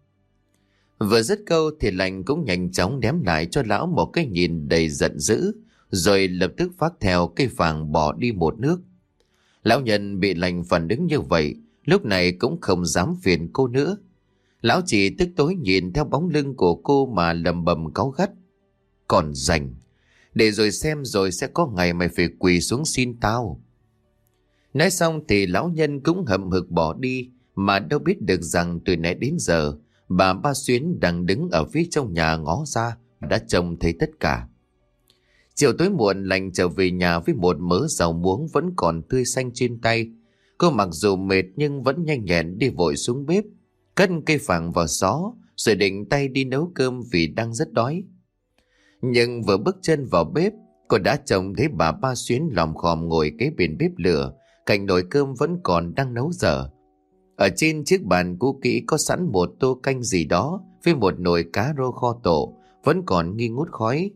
Vừa dứt câu thì Lành cũng nhanh chóng ném lại cho lão một cái nhìn đầy giận dữ, rồi lập tức vác theo cây vàng bỏ đi một nước. Lão Nhân bị Lành phản ứng như vậy, lúc này cũng không dám phiền cô nữa. Lão chỉ tức tối nhìn theo bóng lưng của cô mà lầm bầm cáu gắt. Còn rảnh, để rồi xem rồi sẽ có ngày mày phải quỳ xuống xin tao. Nói xong thì lão Nhân cũng hậm hực bỏ đi, mà đâu biết được rằng từ nãy đến giờ bà Ba Xuyến đang đứng ở phía trong nhà ngó ra đã trông thấy tất cả. Chiều tối muộn Lành trở về nhà với một mớ rau muống vẫn còn tươi xanh trên tay. Cô mặc dù mệt nhưng vẫn nhanh nhẹn đi vội xuống bếp, cất cây vàng vào xó, rồi định tay đi nấu cơm vì đang rất đói. Nhưng vừa bước chân vào bếp, cô đã trông thấy bà Ba Xuyến lòm khòm ngồi kế bên bếp lửa, cạnh nồi cơm vẫn còn đang nấu dở. Ở trên chiếc bàn cũ kỹ có sẵn một tô canh gì đó với một nồi cá rô kho tổ vẫn còn nghi ngút khói.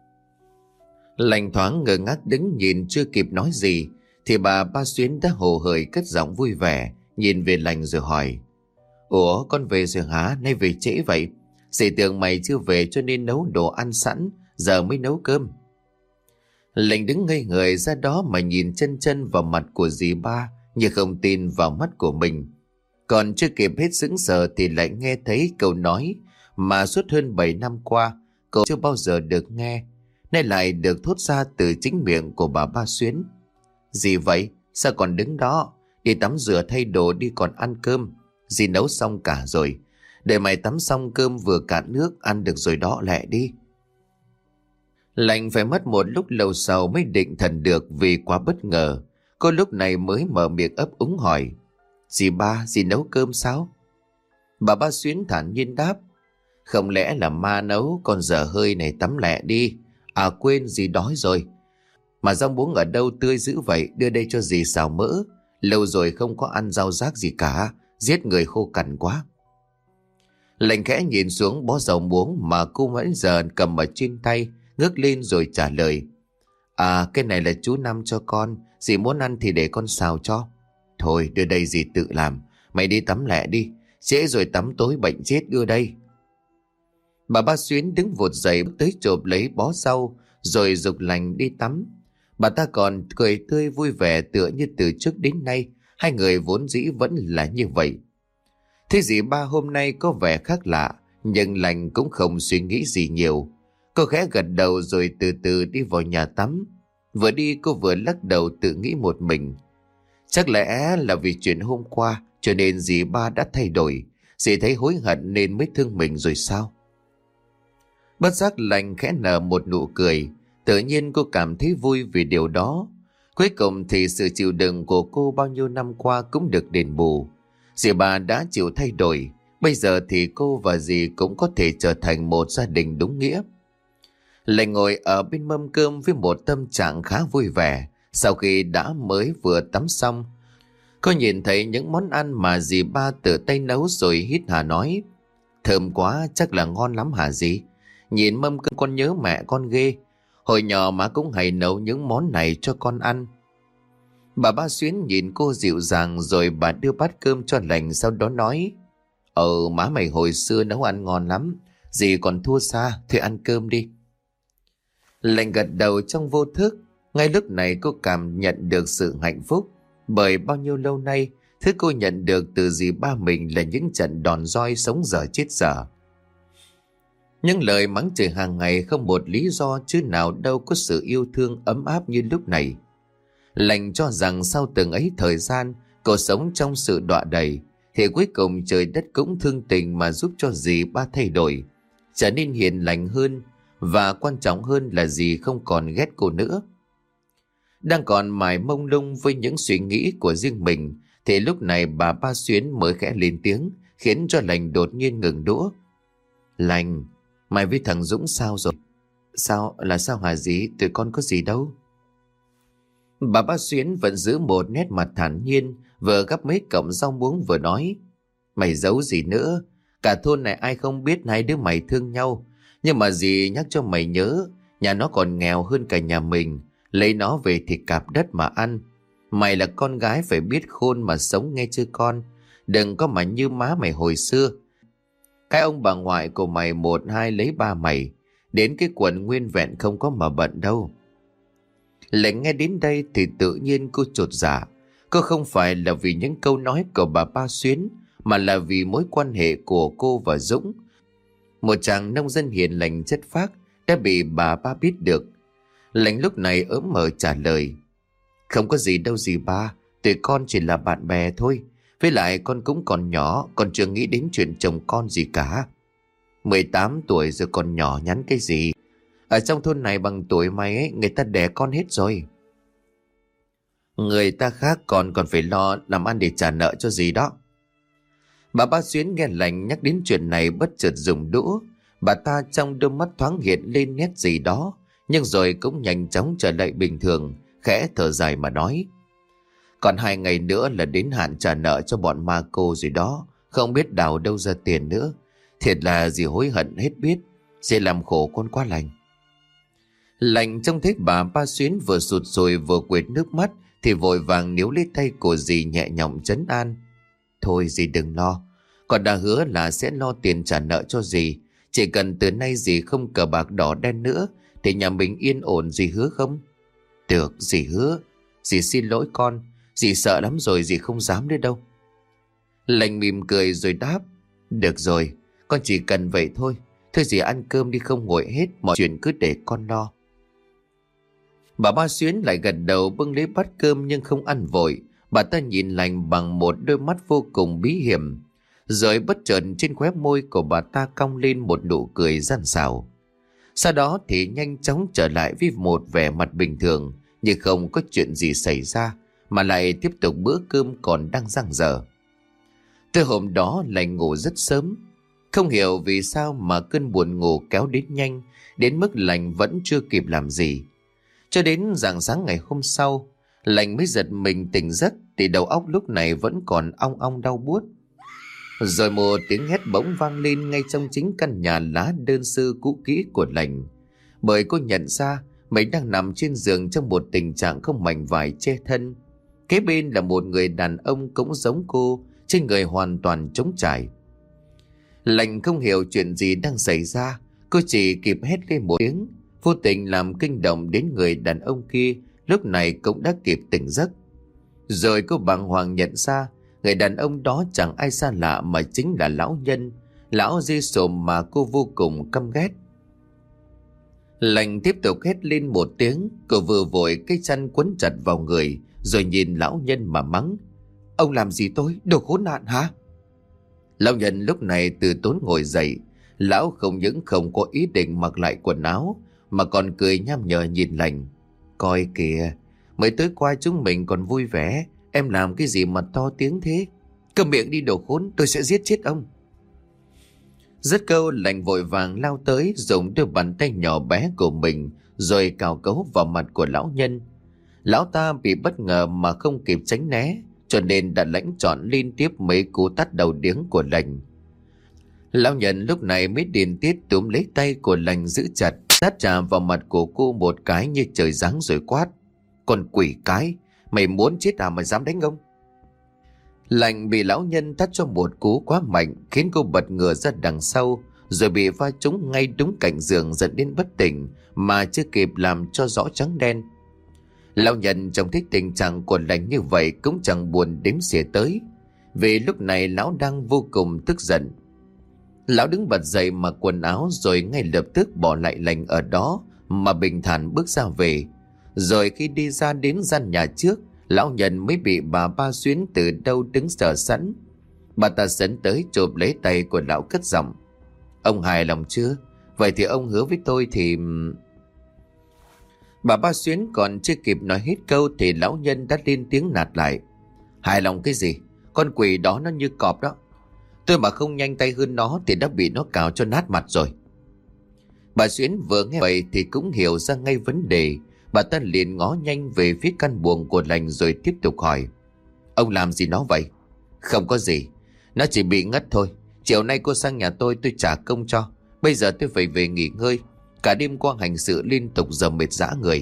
Lành thoáng ngơ ngác đứng nhìn, chưa kịp nói gì thì bà Ba Xuyến đã hồ hởi cất giọng vui vẻ nhìn về Lành rồi hỏi. Ủa con về rồi hả? Nay về trễ vậy? Dì tưởng mày chưa về cho nên nấu đồ ăn sẵn, giờ mới nấu cơm. Lành đứng ngây người ra đó mà nhìn chân chân vào mặt của dì Ba như không tin vào mắt của mình. Còn chưa kịp hết sững sờ thì lại nghe thấy câu nói mà suốt hơn bảy năm qua cậu chưa bao giờ được nghe, nay lại được thốt ra từ chính miệng của bà Ba Xuyến. Gì vậy? Sao còn đứng đó? Đi tắm rửa thay đồ đi còn ăn cơm. Dì nấu xong cả rồi. Để mày tắm xong cơm vừa cạn nước ăn được rồi đó, lẹ đi. Lành phải mất một lúc lâu sau mới định thần được vì quá bất ngờ. Cô lúc này mới mở miệng ấp úng hỏi. Dì Ba, dì nấu cơm sao? Bà Ba Xuyến thản nhiên đáp. Không lẽ là ma nấu, con dở hơi này tắm lẹ đi. À quên, dì đói rồi. Mà rau muống ở đâu tươi dữ vậy, đưa đây cho dì xào mỡ. Lâu rồi không có ăn rau rác gì cả, giết người khô cằn quá. Lành khẽ nhìn xuống bó rau muống mà cô vẫn giờ cầm ở trên tay, ngước lên rồi trả lời. À cái này là chú Năm cho con, dì muốn ăn thì để con xào cho. Thôi đưa đây dì tự làm, mày đi tắm lẹ đi, trễ rồi tắm tối bệnh chết, đưa đây. Bà Ba Xuyến đứng vụt dậy bước tới chộp lấy bó rau rồi giục Lành đi tắm. Bà ta còn cười tươi vui vẻ tựa như từ trước đến nay hai người vốn dĩ vẫn là như vậy. Thế dì Ba hôm nay có vẻ khác lạ, nhưng Lành cũng không suy nghĩ gì nhiều. Cô khẽ gật đầu rồi từ từ đi vào nhà tắm. Vừa đi cô vừa lắc đầu tự nghĩ một mình. Chắc lẽ là vì chuyện hôm qua cho nên dì Ba đã thay đổi. Dì thấy hối hận nên mới thương mình rồi sao? Bất giác Lành khẽ nở một nụ cười. Tự nhiên cô cảm thấy vui vì điều đó. Cuối cùng thì sự chịu đựng của cô bao nhiêu năm qua cũng được đền bù. Dì Ba đã chịu thay đổi. Bây giờ thì cô và dì cũng có thể trở thành một gia đình đúng nghĩa. Lành ngồi ở bên mâm cơm với một tâm trạng khá vui vẻ. Sau khi đã mới vừa tắm xong, Cô nhìn thấy những món ăn mà dì ba tự tay nấu rồi hít hà nói. Thơm quá, chắc là ngon lắm hả dì? Nhìn mâm cơm con nhớ mẹ con ghê. Hồi nhỏ má cũng hay nấu những món này cho con ăn. Bà Ba Xuyến nhìn cô dịu dàng rồi bà đưa bát cơm cho Lành, sau đó nói. Ờ, má mày hồi xưa nấu ăn ngon lắm, dì còn thua xa, thôi ăn cơm đi. Lành gật đầu trong vô thức. Ngay lúc này cô cảm nhận được sự hạnh phúc. Bởi bao nhiêu lâu nay, thứ cô nhận được từ dì ba mình là những trận đòn roi sống dở chết dở. Những lời mắng chửi hàng ngày không một lý do chứ nào đâu có sự yêu thương ấm áp như lúc này. Lành cho rằng sau từng ấy thời gian cô sống trong sự đọa đầy, thì cuối cùng trời đất cũng thương tình mà giúp cho dì ba thay đổi, trở nên hiền lành hơn, và quan trọng hơn là dì không còn ghét cô nữa. Đang còn mải mông lung với những suy nghĩ của riêng mình, thì lúc này bà Ba Xuyến mới khẽ lên tiếng, khiến cho Lành đột nhiên ngừng đũa. Lành, mày với thằng Dũng sao rồi? Sao? Là sao hả dì? Tụi con có gì đâu. Bà Ba Xuyến vẫn giữ một nét mặt thản nhiên, vừa gắp mấy cọng rau muống vừa nói. Mày giấu gì nữa? Cả thôn này ai không biết hai đứa mày thương nhau. Nhưng mà dì nhắc cho mày nhớ, nhà nó còn nghèo hơn cả nhà mình. Lấy nó về thì cạp đất mà ăn. Mày là con gái phải biết khôn mà sống nghe chưa con? Đừng có mà như má mày hồi xưa. Cái ông bà ngoại của mày một hai lấy ba mày, đến cái quần nguyên vẹn không có mà bận đâu. Lệnh nghe đến đây thì tự nhiên cô chột dạ. Cô không phải là vì những câu nói của bà Ba Xuyến, mà là vì mối quan hệ của cô và Dũng, một chàng nông dân hiền lành chất phác, đã bị bà Ba biết được. Lệnh lúc này ớm mở trả lời. Không có gì đâu dì ba, tụi con chỉ là bạn bè thôi. Với lại con cũng còn nhỏ, còn chưa nghĩ đến chuyện chồng con gì cả. mười tám tuổi rồi còn nhỏ nhắn cái gì? Ở trong thôn này bằng tuổi mày ấy, người ta đẻ con hết rồi. Người ta khác còn còn phải lo làm ăn để trả nợ cho gì đó. Bà Ba Xuyến nghe Lành nhắc đến chuyện này bất chợt dùng đũa. Bà ta trong đôi mắt thoáng hiện lên nét gì đó, nhưng rồi cũng nhanh chóng trở lại bình thường, khẽ thở dài mà nói. Còn hai ngày nữa là đến hạn trả nợ cho bọn ma cô rồi đó, không biết đào đâu ra tiền nữa. Thiệt là dì hối hận hết biết, sẽ làm khổ con quá Lành. Lành trông thấy bà Ba Xuyến vừa sụt sùi vừa quệt nước mắt, thì vội vàng níu lấy tay của dì nhẹ nhõm trấn an. Thôi dì đừng lo, con đã hứa là sẽ lo tiền trả nợ cho dì. Chỉ cần từ nay dì không cờ bạc đỏ đen nữa thì nhà mình yên ổn, dì hứa không? Được, dì hứa. Dì xin lỗi con, dì sợ lắm rồi, dì không dám nữa đâu. Lành mỉm cười rồi đáp. Được rồi, con chỉ cần vậy thôi. Thôi dì ăn cơm đi, không nguội hết, mọi chuyện cứ để con lo. Bà Ba Xuyến lại gật đầu bưng lấy bát cơm nhưng không ăn vội. Bà ta nhìn Lành bằng một đôi mắt vô cùng bí hiểm. Rồi bất chợt trên khóe môi của bà ta cong lên một nụ cười gian xảo. Sau đó thì nhanh chóng trở lại với một vẻ mặt bình thường, như không có chuyện gì xảy ra, mà lại tiếp tục bữa cơm còn đang dang dở. Từ hôm đó Lành ngủ rất sớm. Không hiểu vì sao mà cơn buồn ngủ kéo đến nhanh, đến mức Lành vẫn chưa kịp làm gì. Cho đến rạng sáng ngày hôm sau, Lành mới giật mình tỉnh giấc thì đầu óc lúc này vẫn còn ong ong đau buốt. Rồi một tiếng hét bỗng vang lên ngay trong chính căn nhà lá đơn sơ cũ kỹ của Lành. Bởi cô nhận ra mình đang nằm trên giường trong một tình trạng không mảnh vải che thân. Kế bên là một người đàn ông cũng giống cô, trên người hoàn toàn trống trải. Lành không hiểu chuyện gì đang xảy ra, cô chỉ kịp hét lên một tiếng, vô tình làm kinh động đến người đàn ông kia, lúc này cũng đã kịp tỉnh giấc. Rồi cô bàng hoàng nhận ra người đàn ông đó chẳng ai xa lạ mà chính là lão Nhân, lão dê sồm mà cô vô cùng căm ghét. Lành tiếp tục hét lên một tiếng, cô vừa vội cái chăn quấn chặt vào người, rồi nhìn lão Nhân mà mắng. Ông làm gì tôi? Đồ khốn nạn hả? Lão Nhân lúc này từ tốn ngồi dậy. Lão không những không có ý định mặc lại quần áo, mà còn cười nham nhở nhìn Lành. Coi kìa, mới tối qua chúng mình còn vui vẻ, em làm cái gì mà to tiếng thế? Câm miệng đi đồ khốn, tôi sẽ giết chết ông. Dứt câu, Lành vội vàng lao tới, dùng đôi bàn tay nhỏ bé của mình rồi cào cấu vào mặt của lão Nhân. Lão ta bị bất ngờ mà không kịp tránh né, cho nên đã lãnh chọn liên tiếp mấy cú tát đầu điếng của Lành. Lão Nhân lúc này mới điên tiết túm lấy tay của Lành giữ chặt, tát chà vào mặt của cô một cái như trời giáng rồi quát: "Con quỷ cái, mày muốn chết à mà dám đánh ông?" Lành bị lão nhân tát cho một cú quá mạnh khiến cô bật ngửa ra đằng sau, rồi bị va trúng ngay đúng cạnh giường dẫn đến bất tỉnh mà chưa kịp làm cho rõ trắng đen. Lão Nhân trông thấy tình trạng của Lành như vậy cũng chẳng buồn đếm xỉa tới, vì lúc này lão đang vô cùng tức giận. Lão đứng bật dậy mặc quần áo rồi ngay lập tức bỏ lại Lành ở đó mà bình thản bước ra về. Rồi khi đi ra đến gian nhà trước, lão Nhân mới bị bà Ba Xuyến từ đâu đứng chờ sẵn. Bà ta sấn tới chụp lấy tay của lão cất giọng: "Ông hài lòng chưa? Vậy thì ông hứa với tôi thì..." Bà Ba Xuyến còn chưa kịp nói hết câu thì lão Nhân đã lên tiếng nạt lại: "Hài lòng cái gì? Con quỷ đó nó như cọp đó. Tôi mà không nhanh tay hơn nó thì đã bị nó cào cho nát mặt rồi." Bà Xuyến vừa nghe vậy thì cũng hiểu ra ngay vấn đề. Bà ta liền ngó nhanh về phía căn buồng của Lành rồi tiếp tục hỏi: "Ông làm gì nó vậy?" "Không có gì, nó chỉ bị ngất thôi. Chiều nay cô sang nhà tôi tôi trả công cho. Bây giờ tôi phải về nghỉ ngơi. Cả đêm qua hành sự liên tục giờ mệt rã người."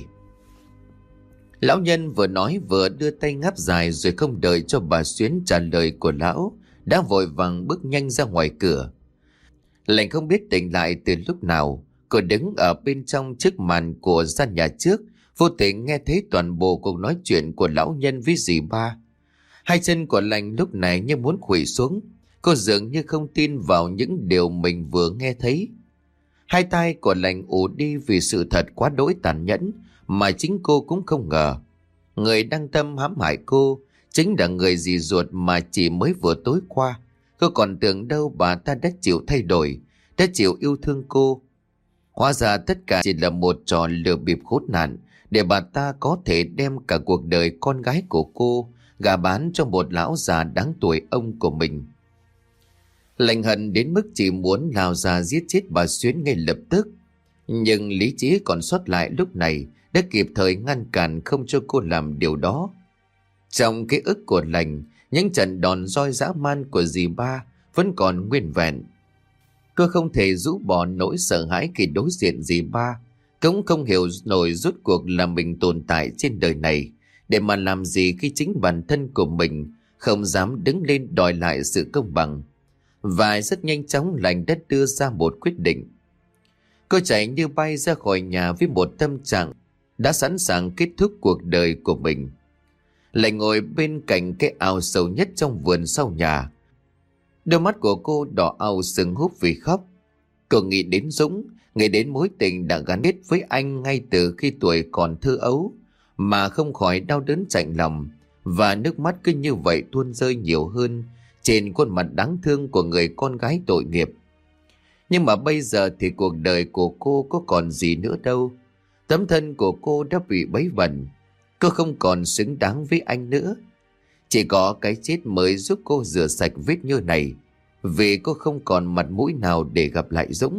Lão Nhân vừa nói vừa đưa tay ngáp dài, rồi không đợi cho bà Xuyến trả lời của lão đã vội vàng bước nhanh ra ngoài cửa. Lành không biết tỉnh lại từ lúc nào, cô đứng ở bên trong chiếc màn của gian nhà trước, vô tình nghe thấy toàn bộ cuộc nói chuyện của lão Nhân với dì Ba. Hai chân của Lành lúc này như muốn khuỵu xuống. Cô dường như không tin vào những điều mình vừa nghe thấy. Hai tay của Lành ù đi vì sự thật quá đỗi tàn nhẫn mà chính cô cũng không ngờ. Người đang tâm hãm hại cô chính là người dì ruột mà chỉ mới vừa tối qua cô còn tưởng đâu bà ta đã chịu thay đổi, đã chịu yêu thương cô. Hóa ra tất cả chỉ là một trò lừa bịp khốn nạn để bà ta có thể đem cả cuộc đời con gái của cô gả bán cho một lão già đáng tuổi ông của mình. Lành hận đến mức chỉ muốn lao ra giết chết bà Xuyến ngay lập tức, nhưng lý trí còn sót lại lúc này đã kịp thời ngăn cản không cho cô làm điều đó. Trong ký ức của Lành, những trận đòn roi dã man của dì Ba vẫn còn nguyên vẹn. Cô không thể rũ bỏ nỗi sợ hãi khi đối diện dì Ba, cũng không hiểu nổi rốt cuộc là mình tồn tại trên đời này để mà làm gì khi chính bản thân của mình không dám đứng lên đòi lại sự công bằng. Và rất nhanh chóng Lành đã đưa ra một quyết định. Cô chạy như bay ra khỏi nhà với một tâm trạng đã sẵn sàng kết thúc cuộc đời của mình. Lành ngồi bên cạnh cái ao sâu nhất trong vườn sau nhà. Đôi mắt của cô đỏ ao sưng húp vì khóc. Cô nghĩ đến Dũng, nghĩ đến mối tình đã gắn kết với anh ngay từ khi tuổi còn thơ ấu, mà không khỏi đau đớn chạnh lòng, và nước mắt cứ như vậy tuôn rơi nhiều hơn trên khuôn mặt đáng thương của người con gái tội nghiệp. Nhưng mà bây giờ thì cuộc đời của cô có còn gì nữa đâu. Tấm thân của cô đã bị bấy bẩn. Cô không còn xứng đáng với anh nữa. Chỉ có cái chết mới giúp cô rửa sạch vết nhơ này, vì cô không còn mặt mũi nào để gặp lại Dũng.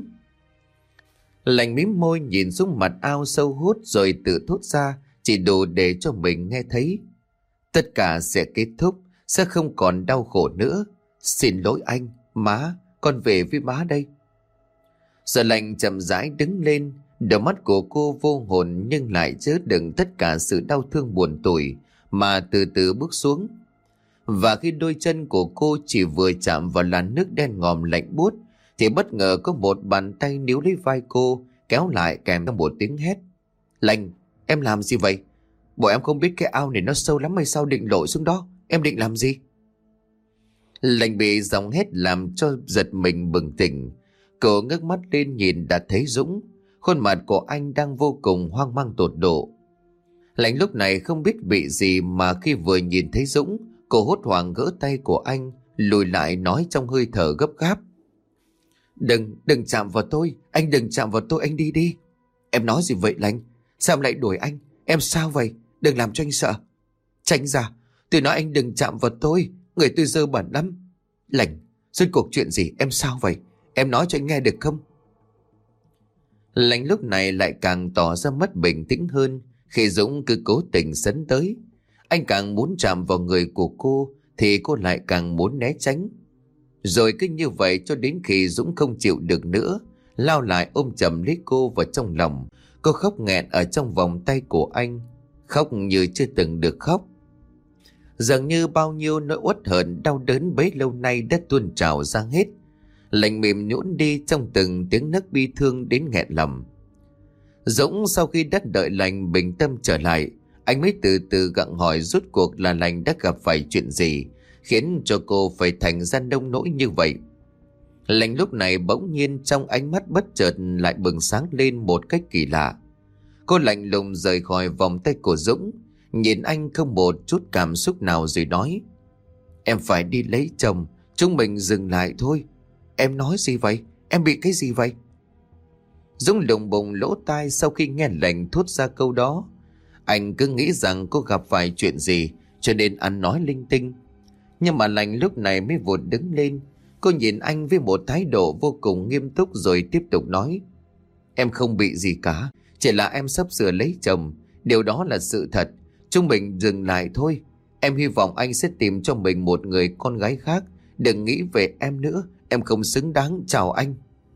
Lành mím môi nhìn xuống mặt ao sâu hút rồi tự thốt ra chỉ đủ để cho mình nghe thấy: "Tất cả sẽ kết thúc, sẽ không còn đau khổ nữa. Xin lỗi anh, má, con về với má đây." Giờ Lành chậm rãi đứng lên, đôi mắt của cô vô hồn nhưng lại chứa đựng tất cả sự đau thương buồn tủi mà từ từ bước xuống. Và khi đôi chân của cô chỉ vừa chạm vào làn nước đen ngòm lạnh buốt thì bất ngờ có một bàn tay níu lấy vai cô, kéo lại kèm theo một tiếng hét: "Lành, em làm gì vậy? Bộ em không biết cái ao này nó sâu lắm hay sao định lội xuống đó? Em định làm gì?" Lành bị giọng hét làm cho giật mình bừng tỉnh. Cô ngước mắt lên nhìn đã thấy Dũng. Khuôn mặt của anh đang vô cùng hoang mang tột độ. Lành lúc này không biết bị gì mà khi vừa nhìn thấy Dũng, cô hốt hoảng gỡ tay của anh, lùi lại nói trong hơi thở gấp gáp: Đừng, đừng chạm vào tôi, anh đừng chạm vào tôi, anh đi đi." "Em nói gì vậy Lành? Sao em lại đuổi anh? Em sao vậy? Đừng làm cho anh sợ." "Tránh ra, tôi nói anh đừng chạm vào tôi, người tôi dơ bẩn lắm." "Lành, rốt cuộc chuyện gì? Em sao vậy? Em nói cho anh nghe được không?" Lành lúc này lại càng tỏ ra mất bình tĩnh hơn khi Dũng cứ cố tình sấn tới. Anh càng muốn chạm vào người của cô thì cô lại càng muốn né tránh. Rồi cứ như vậy cho đến khi Dũng không chịu được nữa, lao lại ôm chầm lấy cô vào trong lòng. Cô khóc nghẹn ở trong vòng tay của anh, khóc như chưa từng được khóc. Dường như bao nhiêu nỗi uất hận đau đớn bấy lâu nay đã tuôn trào ra hết. Lạnh mềm nhũn đi trong từng tiếng nấc bi thương đến nghẹn lòng. Dũng sau khi đã đợi Lành bình tâm trở lại, anh mới từ từ gặng hỏi rốt cuộc là Lành đã gặp phải chuyện gì khiến cho cô phải thành ra nông nỗi như vậy. Lành lúc này bỗng nhiên trong ánh mắt bất chợt lại bừng sáng lên một cách kỳ lạ. Cô lạnh lùng rời khỏi vòng tay của Dũng, nhìn anh không một chút cảm xúc nào rồi nói: "Em phải đi lấy chồng, chúng mình dừng lại thôi." "Em nói gì vậy? Em bị cái gì vậy?" Dũng lùng bùng lỗ tai sau khi nghe Lành thốt ra câu đó. Anh cứ nghĩ rằng cô gặp phải chuyện gì cho nên ăn nói linh tinh. Nhưng mà Lành lúc này mới vụt đứng lên. Cô nhìn anh với một thái độ vô cùng nghiêm túc rồi tiếp tục nói: "Em không bị gì cả, chỉ là em sắp sửa lấy chồng. Điều đó là sự thật. Chúng mình dừng lại thôi. Em hy vọng anh sẽ tìm cho mình một người con gái khác. Đừng nghĩ về em nữa, em không xứng đáng. Chào anh."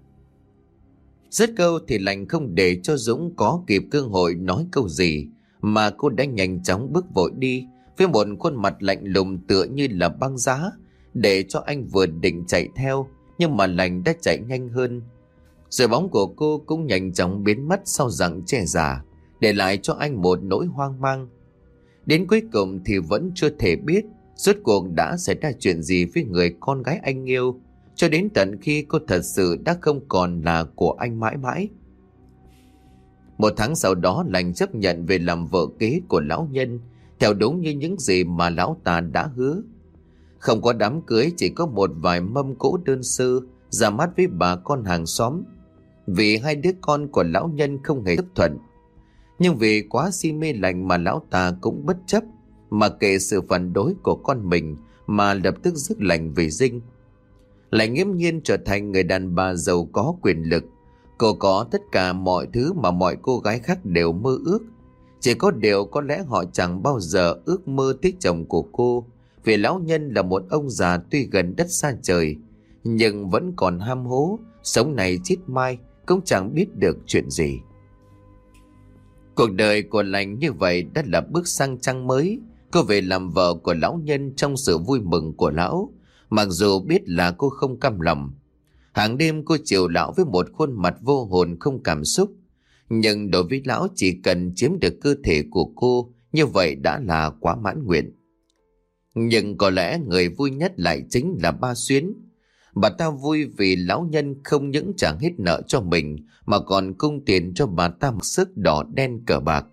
Dứt câu thì Lành không để cho Dũng có kịp cơ hội nói câu gì, mà cô đã nhanh chóng bước vội đi với một khuôn mặt lạnh lùng tựa như là băng giá, để cho anh vừa định chạy theo, nhưng mà Lành đã chạy nhanh hơn. Rồi bóng của cô cũng nhanh chóng biến mất sau rặng tre già, để lại cho anh một nỗi hoang mang. Đến cuối cùng thì vẫn chưa thể biết rốt cuộc đã xảy ra chuyện gì với người con gái anh yêu, cho đến tận khi cô thật sự đã không còn là của anh mãi mãi. Một tháng sau đó, Lành chấp nhận về làm vợ kế của lão nhân, theo đúng như những gì mà lão ta đã hứa. Không có đám cưới, chỉ có một vài mâm cỗ đơn sơ ra mắt với bà con hàng xóm, vì hai đứa con của lão nhân không hề chấp thuận. Nhưng vì quá si mê Lành mà lão ta cũng bất chấp, mà kệ sự phản đối của con mình mà lập tức rước Lành về dinh. Lành nghiễm nhiên trở thành người đàn bà giàu có quyền lực. Cô có tất cả mọi thứ mà mọi cô gái khác đều mơ ước. Chỉ có điều có lẽ họ chẳng bao giờ ước mơ tới chồng của cô, vì lão nhân là một ông già tuy gần đất xa trời, nhưng vẫn còn ham hố, sống này chết mai cũng chẳng biết được chuyện gì. Cuộc đời của Lành như vậy đã là bước sang trang mới. Cô về làm vợ của lão nhân trong sự vui mừng của lão, mặc dù biết là cô không cam lòng. Hàng đêm cô chiều lão với một khuôn mặt vô hồn không cảm xúc. Nhưng đối với lão, chỉ cần chiếm được cơ thể của cô, như vậy đã là quá mãn nguyện. Nhưng có lẽ người vui nhất lại chính là ba Xuyến. Bà ta vui vì lão nhân không những chẳng hết nợ cho mình, mà còn cung tiền cho bà ta một sức đỏ đen cờ bạc.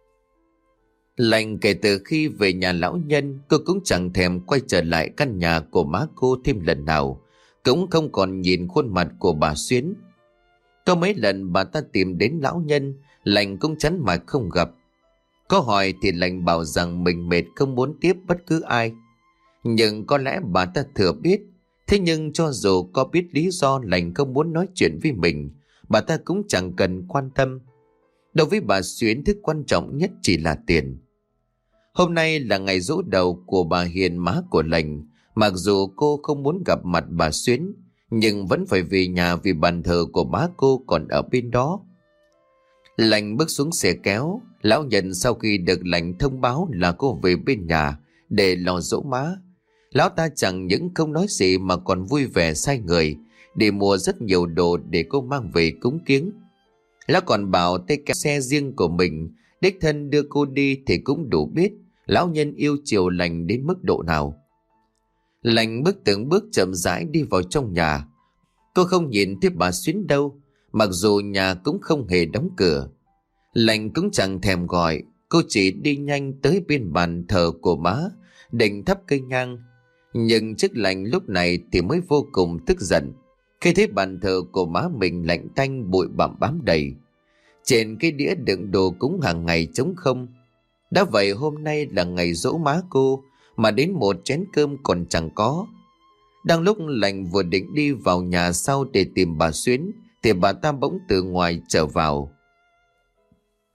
Lành kể từ khi về nhà lão nhân, cô cũng chẳng thèm quay trở lại căn nhà của má cô thêm lần nào, cũng không còn nhìn khuôn mặt của bà Xuyến. Có mấy lần bà ta tìm đến lão nhân, Lành cũng chắn mạch không gặp. Có hỏi thì Lành bảo rằng mình mệt không muốn tiếp bất cứ ai. Nhưng có lẽ bà ta thừa biết. Thế nhưng cho dù có biết lý do Lành không muốn nói chuyện với mình, bà ta cũng chẳng cần quan tâm. Đối với bà Xuyến, thứ quan trọng nhất chỉ là tiền. Hôm nay là ngày giỗ đầu của bà Hiền, má của Lành. Mặc dù cô không muốn gặp mặt bà Xuyến, nhưng vẫn phải về nhà vì bàn thờ của má cô còn ở bên đó. Lành bước xuống xe kéo. Lão nhân sau khi được Lành thông báo là cô về bên nhà để lo dỗ má, lão ta chẳng những không nói gì mà còn vui vẻ sai người để mua rất nhiều đồ để cô mang về cúng kiếng. Lão còn bảo tay kéo xe riêng của mình, đích thân đưa cô đi thì cũng đủ biết lão nhân yêu chiều Lành đến mức độ nào. Lành bước từng bước chậm rãi đi vào trong nhà. Cô không nhìn thấy bà Xuyến đâu, mặc dù nhà cũng không hề đóng cửa. Lành cũng chẳng thèm gọi, cô chỉ đi nhanh tới bên bàn thờ của má, định thắp cây nhang. Nhưng chiếc Lành lúc này thì mới vô cùng tức giận khi thấy bàn thờ của má mình lạnh tanh, bụi bặm bám đầy. Trên cái đĩa đựng đồ cúng hàng ngày trống không. Đã vậy hôm nay là ngày giỗ má cô mà đến một chén cơm còn chẳng có. Đang lúc Lành vừa định đi vào nhà sau để tìm bà Xuyến thì bà ta bỗng từ ngoài trở vào.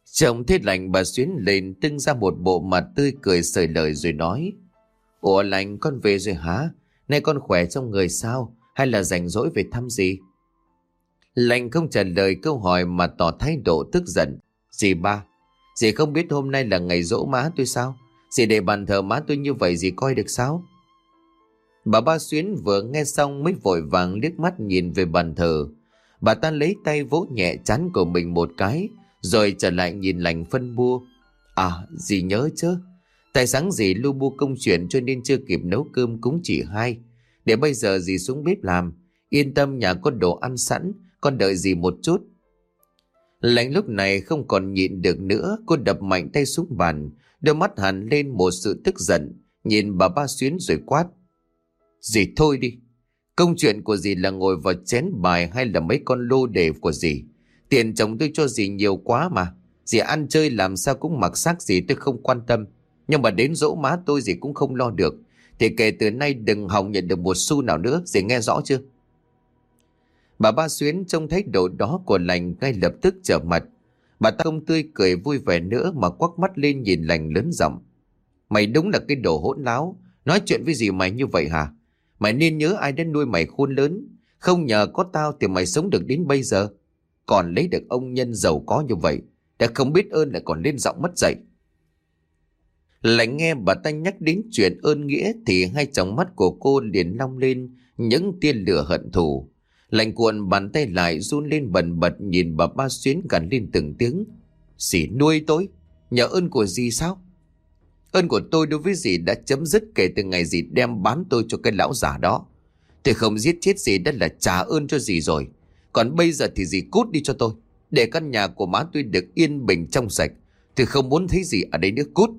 Chồng thấy Lành, bà Xuyến lên tưng ra một bộ mặt tươi cười sởi lời rồi nói: Ủa Lành, con về rồi hả? Nay con khỏe trong người sao? Hay là rảnh rỗi về thăm gì? Lành không trả lời câu hỏi mà tỏ thái độ tức giận. Dì ba, dì không biết hôm nay là ngày giỗ má tôi sao? Dì để bàn thờ má tôi như vậy dì coi được sao? Bà Ba Xuyến vừa nghe xong mới vội vàng liếc mắt nhìn về bàn thờ. Bà ta lấy tay vỗ nhẹ trán của mình một cái, rồi trở lại nhìn Lành phân bua. À, dì nhớ chứ. Tại sáng dì lu bu công chuyện cho nên chưa kịp nấu cơm cúng chị hai. Để bây giờ dì xuống bếp làm. Yên tâm, nhà có đồ ăn sẵn, con đợi dì một chút. Lành lúc này không còn nhịn được nữa, cô đập mạnh tay xuống bàn, đôi mắt hằn lên một sự tức giận, nhìn bà Ba Xuyến rồi quát: Dì thôi đi, công chuyện của dì là ngồi vào chén bài hay là mấy con lô đề của dì? Tiền chồng tôi cho dì nhiều quá mà, dì ăn chơi làm sao cũng mặc xác gì tôi không quan tâm, nhưng mà đến dỗ má tôi dì cũng không lo được, thì kể từ nay đừng hòng nhận được một xu nào nữa, dì nghe rõ chưa? Bà Ba Xuyến trông thấy độ đó của Lành ngay lập tức trở mặt. Bà ta không tươi cười vui vẻ nữa mà quắc mắt lên nhìn Lành lớn giọng: Mày đúng là cái đồ hỗn láo, nói chuyện với dì mày như vậy hả? Mày nên nhớ ai đã nuôi mày khôn lớn, không nhờ có tao thì mày sống được đến bây giờ. Còn lấy được ông nhân giàu có như vậy, đã không biết ơn lại còn lên giọng mất dạy. Lành nghe bà ta nhắc đến chuyện ơn nghĩa thì hai tròng mắt của cô liền long lên những tia lửa hận thù. Lành cuộn bàn tay lại run lên bần bật nhìn bà Ba Xuyến gằn lên từng tiếng: Dì nuôi tôi, nhờ ơn của dì sao? Ơn của tôi đối với dì đã chấm dứt kể từ ngày dì đem bán tôi cho cái lão già đó. Tôi không giết chết dì đã là trả ơn cho dì rồi. Còn bây giờ thì dì cút đi cho tôi, để căn nhà của má tôi được yên bình trong sạch. Tôi không muốn thấy dì ở đây nữa, cút.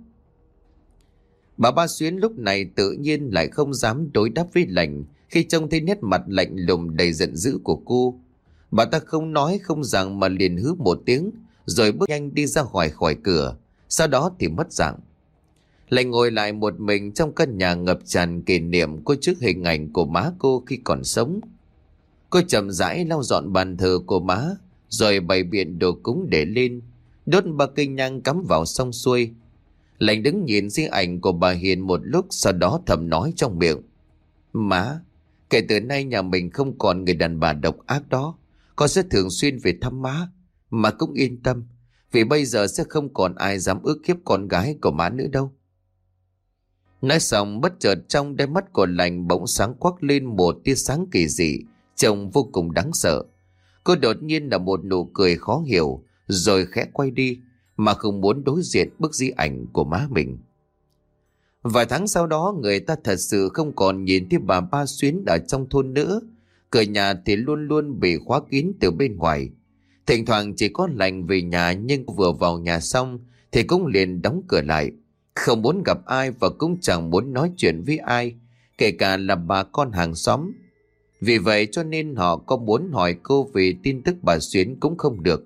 Bà Ba Xuyến lúc này tự nhiên lại không dám đối đáp với Lành khi trông thấy nét mặt lạnh lùng đầy giận dữ của cô. Bà ta không nói không rằng mà liền hứ một tiếng, rồi bước nhanh đi ra khỏi khỏi cửa, sau đó thì mất dạng. Lành ngồi lại một mình trong căn nhà ngập tràn kỷ niệm cô trước hình ảnh của má cô khi còn sống. Cô chậm rãi lau dọn bàn thờ của má, rồi bày biện đồ cúng để lên, đốt ba cây nhang cắm vào xong xuôi. Lành đứng nhìn di ảnh của bà Hiền một lúc, sau đó thầm nói trong miệng: Má, kể từ nay nhà mình không còn người đàn bà độc ác đó. Con sẽ thường xuyên về thăm má. Má cũng yên tâm, vì bây giờ sẽ không còn ai dám ức hiếp con gái của má nữa đâu. Nói xong bất chợt trong đôi mắt của Lành bỗng sáng quắc lên một tia sáng kỳ dị, trông vô cùng đáng sợ. Cô đột nhiên là một nụ cười khó hiểu, rồi khẽ quay đi, mà không muốn đối diện bức di ảnh của má mình. Vài tháng sau đó, người ta thật sự không còn nhìn thấy bà Ba Xuyến ở trong thôn nữa. Cửa nhà thì luôn luôn bị khóa kín từ bên ngoài. Thỉnh thoảng chỉ có Lành về nhà, nhưng vừa vào nhà xong thì cũng liền đóng cửa lại, không muốn gặp ai và cũng chẳng muốn nói chuyện với ai, kể cả là bà con hàng xóm. Vì vậy cho nên họ có muốn hỏi cô về tin tức bà Xuyến cũng không được.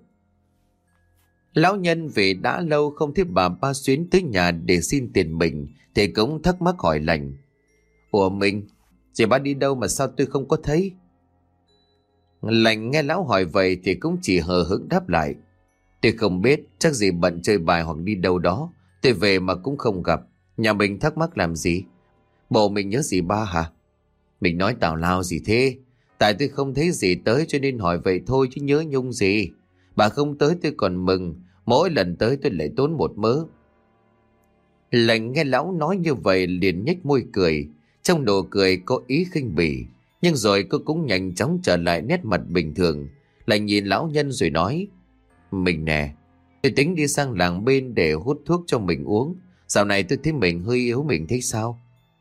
Lão nhân vì đã lâu không thấy bà Ba Xuyến tới nhà để xin tiền mình thì cũng thắc mắc hỏi Lành: Ủa mình, chị ba đi đâu mà sao tôi không có thấy? Lành nghe lão hỏi vậy thì cũng chỉ hờ hững đáp lại: Tôi không biết, chắc gì bận chơi bài hoặc đi đâu đó. Tôi về mà cũng không gặp. Nhà mình thắc mắc làm gì? Bộ mình nhớ dì ba hả? Mình nói tào lao gì thế? Tại tôi không thấy dì tới cho nên hỏi vậy thôi, chứ nhớ nhung gì. Bà không tới tôi còn mừng, mỗi lần tới tôi lại tốn một mớ. Lành nghe lão nói như vậy liền nhếch môi cười, trong nụ cười có ý khinh bỉ, nhưng rồi cô cũng nhanh chóng trở lại nét mặt bình thường. Lành nhìn lão nhân rồi nói: Mình nè, tôi tính đi sang làng bên để hút thuốc cho mình uống. Dạo này tôi thấy mình hơi yếu, mình thấy sao?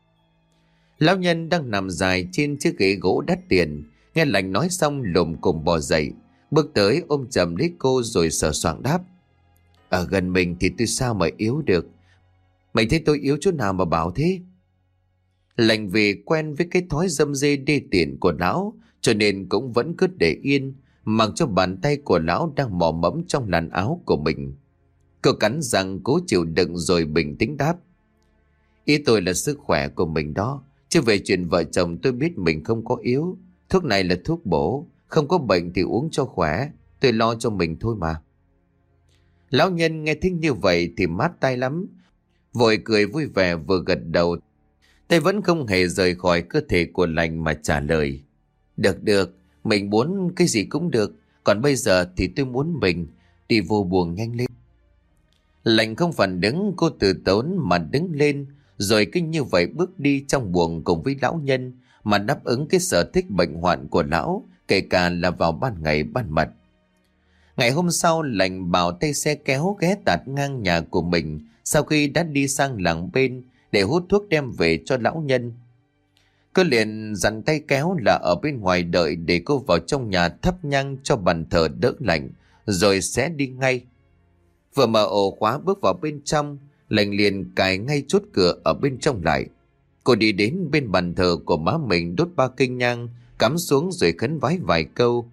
Lão nhân đang nằm dài trên chiếc ghế gỗ đắt tiền, nghe Lành nói xong lồm cồm bò dậy, bước tới ôm chầm lấy cô rồi sờ soạng đáp: Ở gần mình thì tôi sao mà yếu được? Mày thấy tôi yếu chỗ nào mà bảo thế? Lành vì quen với cái thói dâm dê đê tiện của lão, cho nên cũng vẫn cứ để yên, mặc cho bàn tay của lão đang mò mẫm trong làn áo của mình. Cô cắn răng cố chịu đựng rồi bình tĩnh đáp: Ý tôi là sức khỏe của mình đó, chứ về chuyện vợ chồng tôi biết mình không có yếu. Thuốc này là thuốc bổ, không có bệnh thì uống cho khỏe. Tôi lo cho mình thôi mà. Lão nhân nghe thích như vậy thì mát tai lắm, vội cười vui vẻ vừa gật đầu, tay vẫn không hề rời khỏi cơ thể của lành mà trả lời. Được được, mình muốn cái gì cũng được, còn bây giờ thì tôi muốn mình đi vô buồng nhanh lên. Lành không phản đứng cô từ tốn mà đứng lên, rồi cứ như vậy bước đi trong buồng cùng với lão nhân mà đáp ứng cái sở thích bệnh hoạn của lão, kể cả là vào ban ngày ban mặt. Ngày hôm sau, lành bảo tay xe kéo ghé tạt ngang nhà của mình sau khi đã đi sang làng bên để hút thuốc đem về cho lão nhân. Cô liền dặn tay kéo là ở bên ngoài đợi để cô vào trong nhà thắp nhang cho bàn thờ đỡ lạnh, rồi sẽ đi ngay. Vừa mở ổ khóa bước vào bên trong, lành liền cài ngay chốt cửa ở bên trong lại. Cô đi đến bên bàn thờ của má mình, đốt ba cây nhang, cắm xuống rồi khấn vái vài câu.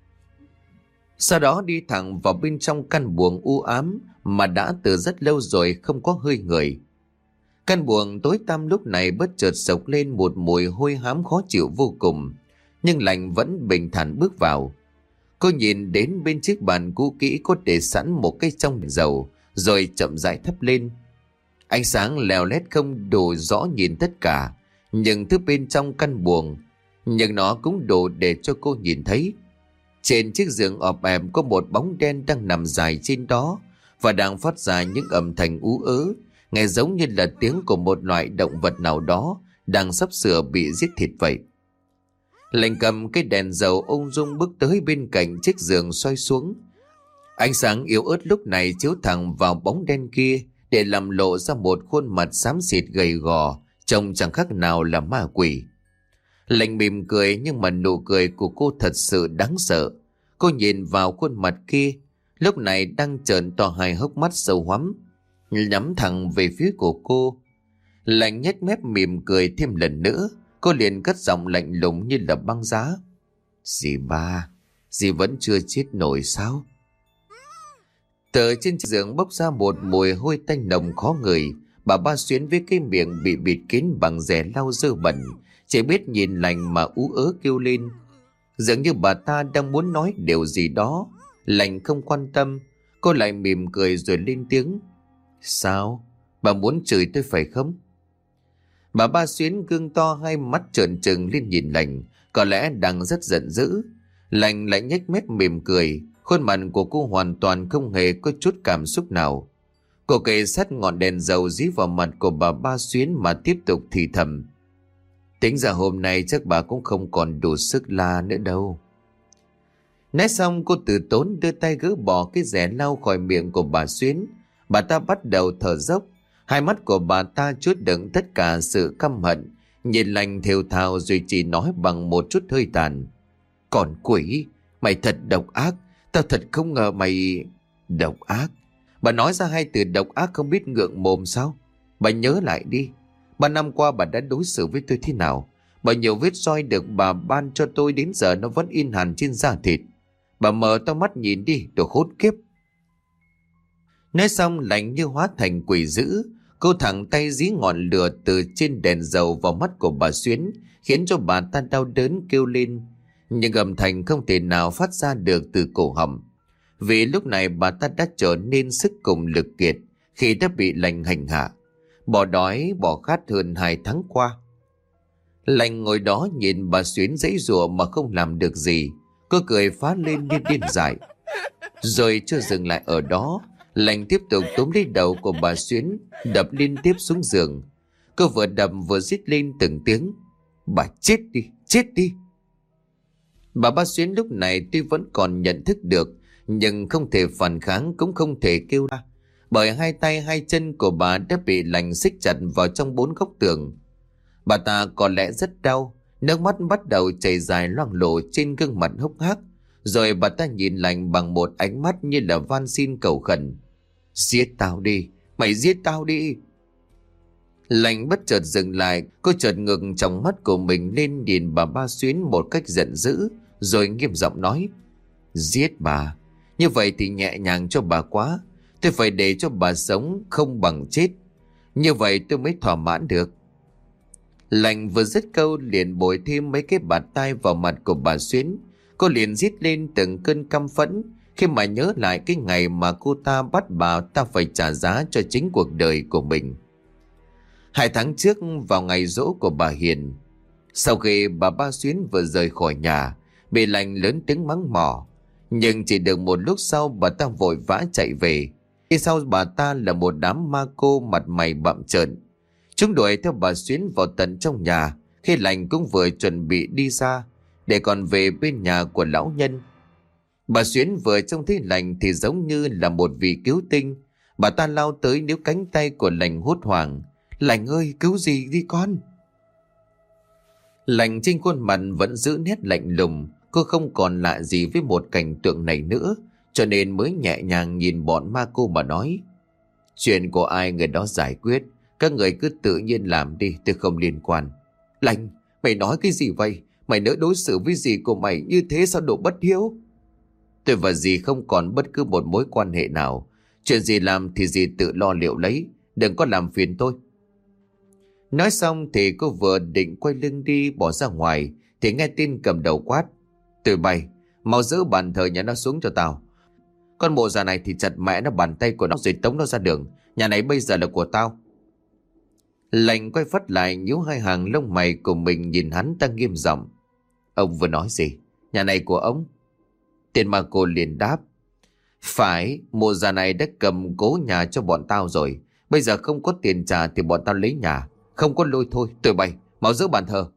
Sau đó đi thẳng vào bên trong căn buồng u ám mà đã từ rất lâu rồi không có hơi người. Căn buồng tối tăm lúc này bất chợt sộc lên một mùi hôi hám khó chịu vô cùng, nhưng lành vẫn bình thản bước vào. Cô nhìn đến bên chiếc bàn cũ kỹ có để sẵn một cái trong dầu, rồi chậm rãi thắp lên. Ánh sáng leo lét không đủ rõ nhìn tất cả, nhưng thứ bên trong căn buồng, nhưng nó cũng đủ để cho cô nhìn thấy. Trên chiếc giường ọp ẹp có một bóng đen đang nằm dài trên đó và đang phát ra những âm thanh ú ớ, nghe giống như là tiếng của một loại động vật nào đó đang sắp sửa bị giết thịt vậy. Lành cầm cái đèn dầu ung dung bước tới bên cạnh chiếc giường xoay xuống. Ánh sáng yếu ớt lúc này chiếu thẳng vào bóng đen kia để làm lộ ra một khuôn mặt xám xịt gầy gò, trông chẳng khác nào là ma quỷ. Lành mỉm cười, nhưng mà nụ cười của cô thật sự đáng sợ. Cô nhìn vào khuôn mặt kia, lúc này đang trợn to hai hốc mắt sâu hoắm, nhắm thẳng về phía của cô. Lành nhếch mép mỉm cười thêm lần nữa. Cô liền cất giọng lạnh lùng như là băng giá. Dì ba, dì vẫn chưa chết nổi sao? Từ trên giường bốc ra một mùi hôi tanh nồng khó ngửi. Bà Ba Xuyến với cái miệng bị bịt kín bằng rẻ lau dơ bẩn, chỉ biết nhìn lành mà ú ớ kêu lên. Dường như bà ta đang muốn nói điều gì đó. Lành không quan tâm. Cô lại mỉm cười rồi lên tiếng. Sao? Bà muốn chửi tôi phải không? Bà Ba Xuyến gương to hai mắt trợn trừng lên nhìn lành, có lẽ đang rất giận dữ. Lành lại nhếch mép mỉm cười, khuôn mặt của cô hoàn toàn không hề có chút cảm xúc nào. Cô kề sát ngọn đèn dầu dí vào mặt của bà Ba Xuyến mà tiếp tục thì thầm. Tính ra hôm nay chắc bà cũng không còn đủ sức la nữa đâu. Nói xong cô từ tốn đưa tay gỡ bỏ cái rẻ lau khỏi miệng của bà Xuyến. Bà ta bắt đầu thở dốc. Hai mắt của bà ta chứa đựng tất cả sự căm hận, nhìn lành thều thào rồi chỉ nói bằng một chút hơi tàn. Còn quỷ, mày thật độc ác, tao thật không ngờ mày... Độc ác? Bà nói ra hai từ độc ác không biết ngượng mồm sao? Bà nhớ lại đi, ba năm qua bà đã đối xử với tôi thế nào? Bao nhiêu vết roi được bà ban cho tôi đến giờ nó vẫn in hằn trên da thịt. Bà mở to mắt nhìn đi, đồ khốn kiếp. Nói xong lạnh như hóa thành quỷ dữ. Cô thẳng tay dí ngọn lửa từ trên đèn dầu vào mắt của bà Xuyến, khiến cho bà ta đau đớn kêu lên, nhưng âm thanh không thể nào phát ra được từ cổ họng, vì lúc này bà ta đã trở nên sức cùng lực kiệt khi đã bị lành hành hạ, bỏ đói bỏ khát hơn hai tháng qua. Lành ngồi đó nhìn bà Xuyến giãy giụa mà không làm được gì. Cô cười phá lên như điên dại. Rồi chưa dừng lại ở đó, lành tiếp tục túm lấy đầu của bà Xuyến, đập liên tiếp xuống giường. Cô vừa đập vừa rít lên từng tiếng. Bà chết đi, chết đi. Bà Ba Xuyến lúc này tuy vẫn còn nhận thức được, nhưng không thể phản kháng cũng không thể kêu ra, bởi hai tay hai chân của bà đã bị lành xích chặt vào trong bốn góc tường. Bà ta có lẽ rất đau, nước mắt bắt đầu chảy dài loang lổ trên gương mặt hốc hác. Rồi bà ta nhìn lành bằng một ánh mắt như là van xin cầu khẩn. Giết tao đi, mày giết tao đi. Lành bất chợt dừng lại, cô chợt ngừng trong mắt của mình lên nhìn bà Ba Xuyến một cách giận dữ, rồi nghiêm giọng nói. Giết bà, như vậy thì nhẹ nhàng cho bà quá. Tôi phải để cho bà sống không bằng chết, như vậy tôi mới thỏa mãn được. Lành vừa dứt câu liền bồi thêm mấy cái bạt tai vào mặt của bà Xuyến. Cô liền rít lên từng cơn căm phẫn, khi mà nhớ lại cái ngày mà cô ta bắt bà ta phải trả giá cho chính cuộc đời của mình. Hai tháng trước vào ngày giỗ của bà Hiền, sau khi bà Ba Xuyến vừa rời khỏi nhà, bị Lành lớn tiếng mắng mỏ. Nhưng chỉ được một lúc sau bà ta vội vã chạy về. Phía sau bà ta là một đám ma cô mặt mày bặm trợn. Chúng đuổi theo bà Xuyến vào tận trong nhà, khi Lành cũng vừa chuẩn bị đi ra để còn về bên nhà của lão nhân. Bà Xuyến vừa trông thấy Lành thì giống như là một vị cứu tinh. Bà ta lao tới níu cánh tay của Lành hốt hoảng. Lành ơi, cứu gì đi con. Lành trên khuôn mặt vẫn giữ nét lạnh lùng. Cô không còn lạ gì với một cảnh tượng này nữa, cho nên mới nhẹ nhàng nhìn bọn ma cô mà nói: chuyện của ai người đó giải quyết, các người cứ tự nhiên làm đi, tôi không liên quan. Lành, mày nói cái gì vậy? Mày nỡ đối xử với dì của mày như thế sao, độ bất hiếu? Tôi và dì không còn bất cứ một mối quan hệ nào. Chuyện gì làm thì dì tự lo liệu lấy, đừng có làm phiền tôi. Nói xong thì cô vừa định quay lưng đi bỏ ra ngoài thì nghe tin cầm đầu quát: Tụi bay, mau giữ bàn thờ nhà nó xuống cho tao. Con mụ già này thì chặt mẹ nó bàn tay của nó rồi tống nó ra đường. Nhà này bây giờ là của tao. Lành quay phát lại nhíu hai hàng lông mày của mình nhìn hắn ta nghiêm giọng: Ông vừa nói gì? Nhà này của ông? Tên ma cô liền đáp: Phải, mụ già này đã cầm cố nhà cho bọn tao rồi. Bây giờ không có tiền trả thì bọn tao lấy nhà. Không có lôi thôi, tụi bay, mau giữ bàn thờ.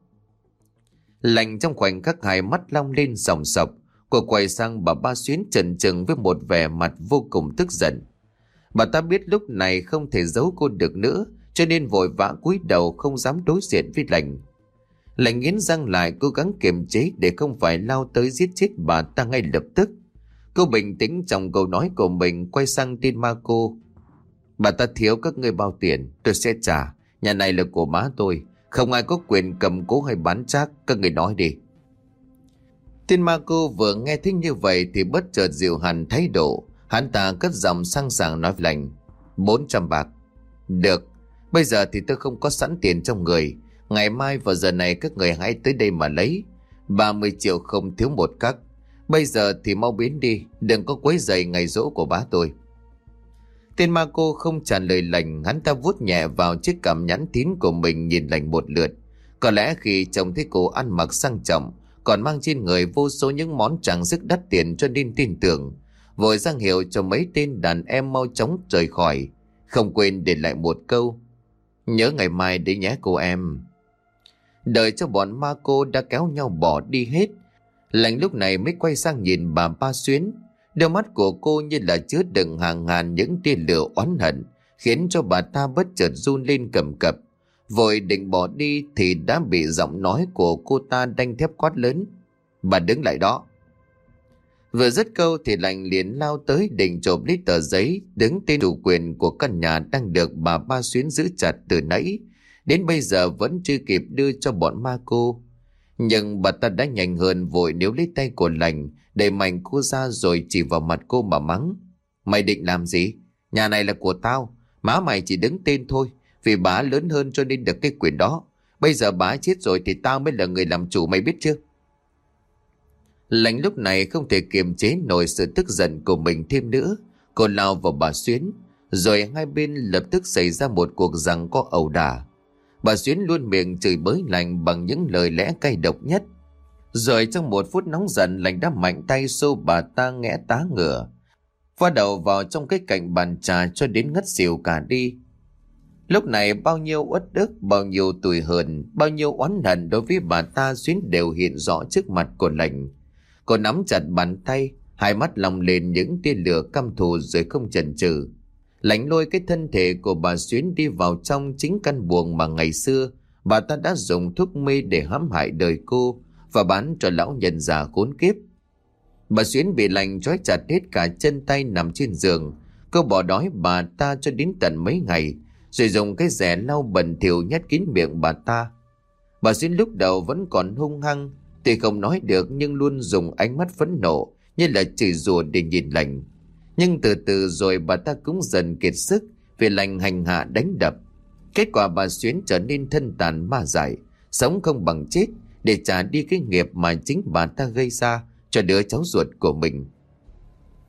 Lành trong khoảnh khắc hai mắt long lên sòng sọc. Cô quay sang bà Ba Xuyến chần chừng với một vẻ mặt vô cùng tức giận. Bà ta biết lúc này không thể giấu cô được nữa, cho nên vội vã cúi đầu không dám đối diện với Lành. Lành nghiến răng lại cố gắng kiềm chế để không phải lao tới giết chết bà ta ngay lập tức. Cô bình tĩnh trong câu nói của mình, quay sang tin ma cô: Bà ta thiếu các ngươi bao tiền, tôi sẽ trả. Nhà này là của má tôi, không ai có quyền cầm cố hay bán trác, các người nói đi. Tên ma cô vừa nghe thấy như vậy thì bất chợt dịu hẳn thái độ. Hắn ta cất giọng sang sảng nói với Lành: Bốn trăm bạc. Được, bây giờ thì tôi không có sẵn tiền trong người. Ngày mai vào giờ này các người hãy tới đây mà lấy. Ba mươi triệu không thiếu một cắc. Bây giờ thì mau biến đi, đừng có quấy rầy ngày giỗ của bá tôi. Tên ma cô không trả lời Lành. Hắn ta vuốt nhẹ vào chiếc cằm nhẵn tín của mình nhìn Lành một lượt. Có lẽ khi trông thấy cô ăn mặc sang trọng, còn mang trên người vô số những món trang sức đắt tiền, cho nên tin tưởng, vội giang hiệu cho mấy tên đàn em mau chóng rời khỏi, không quên để lại một câu: Nhớ ngày mai đấy nhé cô em. Đợi cho bọn ma cô đã kéo nhau bỏ đi hết, Lành lúc này mới quay sang nhìn bà Ba Xuyến. Đôi mắt của cô như là chứa đựng hàng ngàn những tia lửa oán hận, khiến cho bà ta bất chợt run lên cầm cập. Vội định bỏ đi thì đã bị giọng nói của cô ta đanh thép quát lớn: Bà đứng lại đó. Vừa dứt câu thì Lành liền lao tới định trộm lấy tờ giấy đứng tên chủ quyền của căn nhà đang được bà Ba Xuyến giữ chặt từ nãy, đến bây giờ vẫn chưa kịp đưa cho bọn ma cô. Nhưng bà ta đã nhanh hơn, vội níu lấy tay của Lành, đẩy mạnh cô ra rồi chỉ vào mặt cô mà mắng: Mày định làm gì? Nhà này là của tao, má mày chỉ đứng tên thôi, vì bà lớn hơn cho nên được cái quyền đó. Bây giờ bà chết rồi thì tao mới là người làm chủ, mày biết chưa? Lành lúc này không thể kiềm chế nổi sự tức giận của mình thêm nữa. Cô lao vào bà Xuyến, rồi hai bên lập tức xảy ra một cuộc giằng co ẩu đả. Bà Xuyến luôn miệng chửi bới Lành bằng những lời lẽ cay độc nhất. Rồi trong một phút nóng giận, Lành đã mạnh tay xô bà ta ngã tá ngửa, va đầu vào trong cái cạnh bàn trà cho đến ngất xỉu cả đi. Lúc này bao nhiêu uất ức, bao nhiêu tủi hờn, bao nhiêu oán hận đối với bà ta Xuyến đều hiện rõ trước mặt của Lành. Cô nắm chặt bàn tay, hai mắt long lên những tia lửa căm thù rồi không chần chừ. Lành lôi cái thân thể của bà Xuyến đi vào trong chính căn buồng mà ngày xưa bà ta đã dùng thuốc mê để hãm hại đời cô và bán cho lão nhân già khốn kiếp. Bà Xuyến bị Lành trói chặt hết cả chân tay nằm trên giường. Cô bỏ đói bà ta cho đến tận mấy ngày, rồi dùng cái rẻ lau bẩn thỉu nhét kín miệng bà ta. Bà Xuyến lúc đầu vẫn còn hung hăng, tuy không nói được nhưng luôn dùng ánh mắt phẫn nộ như là chửi rủa để nhìn Lành. Nhưng từ từ rồi bà ta cũng dần kiệt sức vì Lành hành hạ đánh đập. Kết quả bà Xuyến trở nên thân tàn ma dại, sống không bằng chết để trả đi cái nghiệp mà chính bà ta gây ra cho đứa cháu ruột của mình.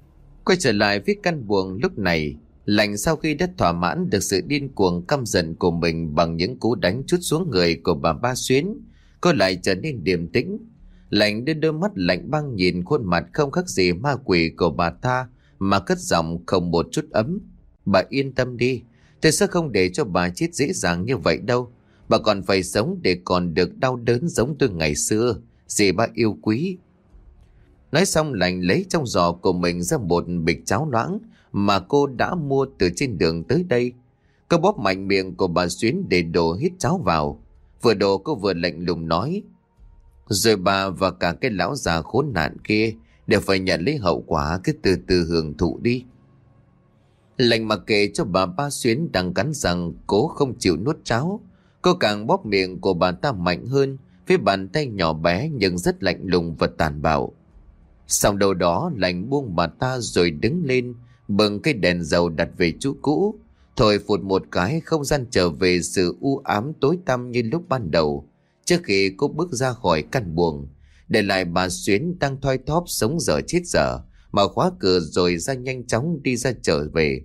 Quay trở lại với căn buồng lúc này, Lành sau khi đã thỏa mãn được sự điên cuồng căm giận của mình bằng những cú đánh trút xuống người của bà Ba Xuyến, cô lại trở nên điềm tĩnh. Lành đưa đôi mắt lạnh băng nhìn khuôn mặt không khác gì ma quỷ của bà ta mà cất giọng không một chút ấm. Bà yên tâm đi, tôi sẽ không để cho bà chết dễ dàng như vậy đâu. Bà còn phải sống để còn được đau đớn giống tôi ngày xưa, dì ba yêu quý. Nói xong Lành lấy trong giỏ của mình ra một bịch cháo loãng mà cô đã mua từ trên đường tới đây. Cô bóp mạnh miệng của bà Xuyến để đổ hít cháo vào. Vừa đổ cô vừa lạnh lùng nói: rồi bà và cả cái lão già khốn nạn kia đều phải nhận lấy hậu quả, cứ từ từ hưởng thụ đi. Lành mặc kệ cho bà Ba Xuyến đang cắn răng cố không chịu nuốt cháo. Cô càng bóp miệng của bà ta mạnh hơn với bàn tay nhỏ bé nhưng rất lạnh lùng và tàn bạo. Xong đầu đó Lành buông bà ta rồi đứng lên, bừng cây đèn dầu đặt về chỗ cũ, thổi phụt một cái, không gian trở về sự u ám tối tăm như lúc ban đầu. Trước khi cô bước ra khỏi căn buồng, để lại bà Xuyến đang thoi thóp sống dở chết dở, mà khóa cửa rồi ra nhanh chóng đi ra trở về.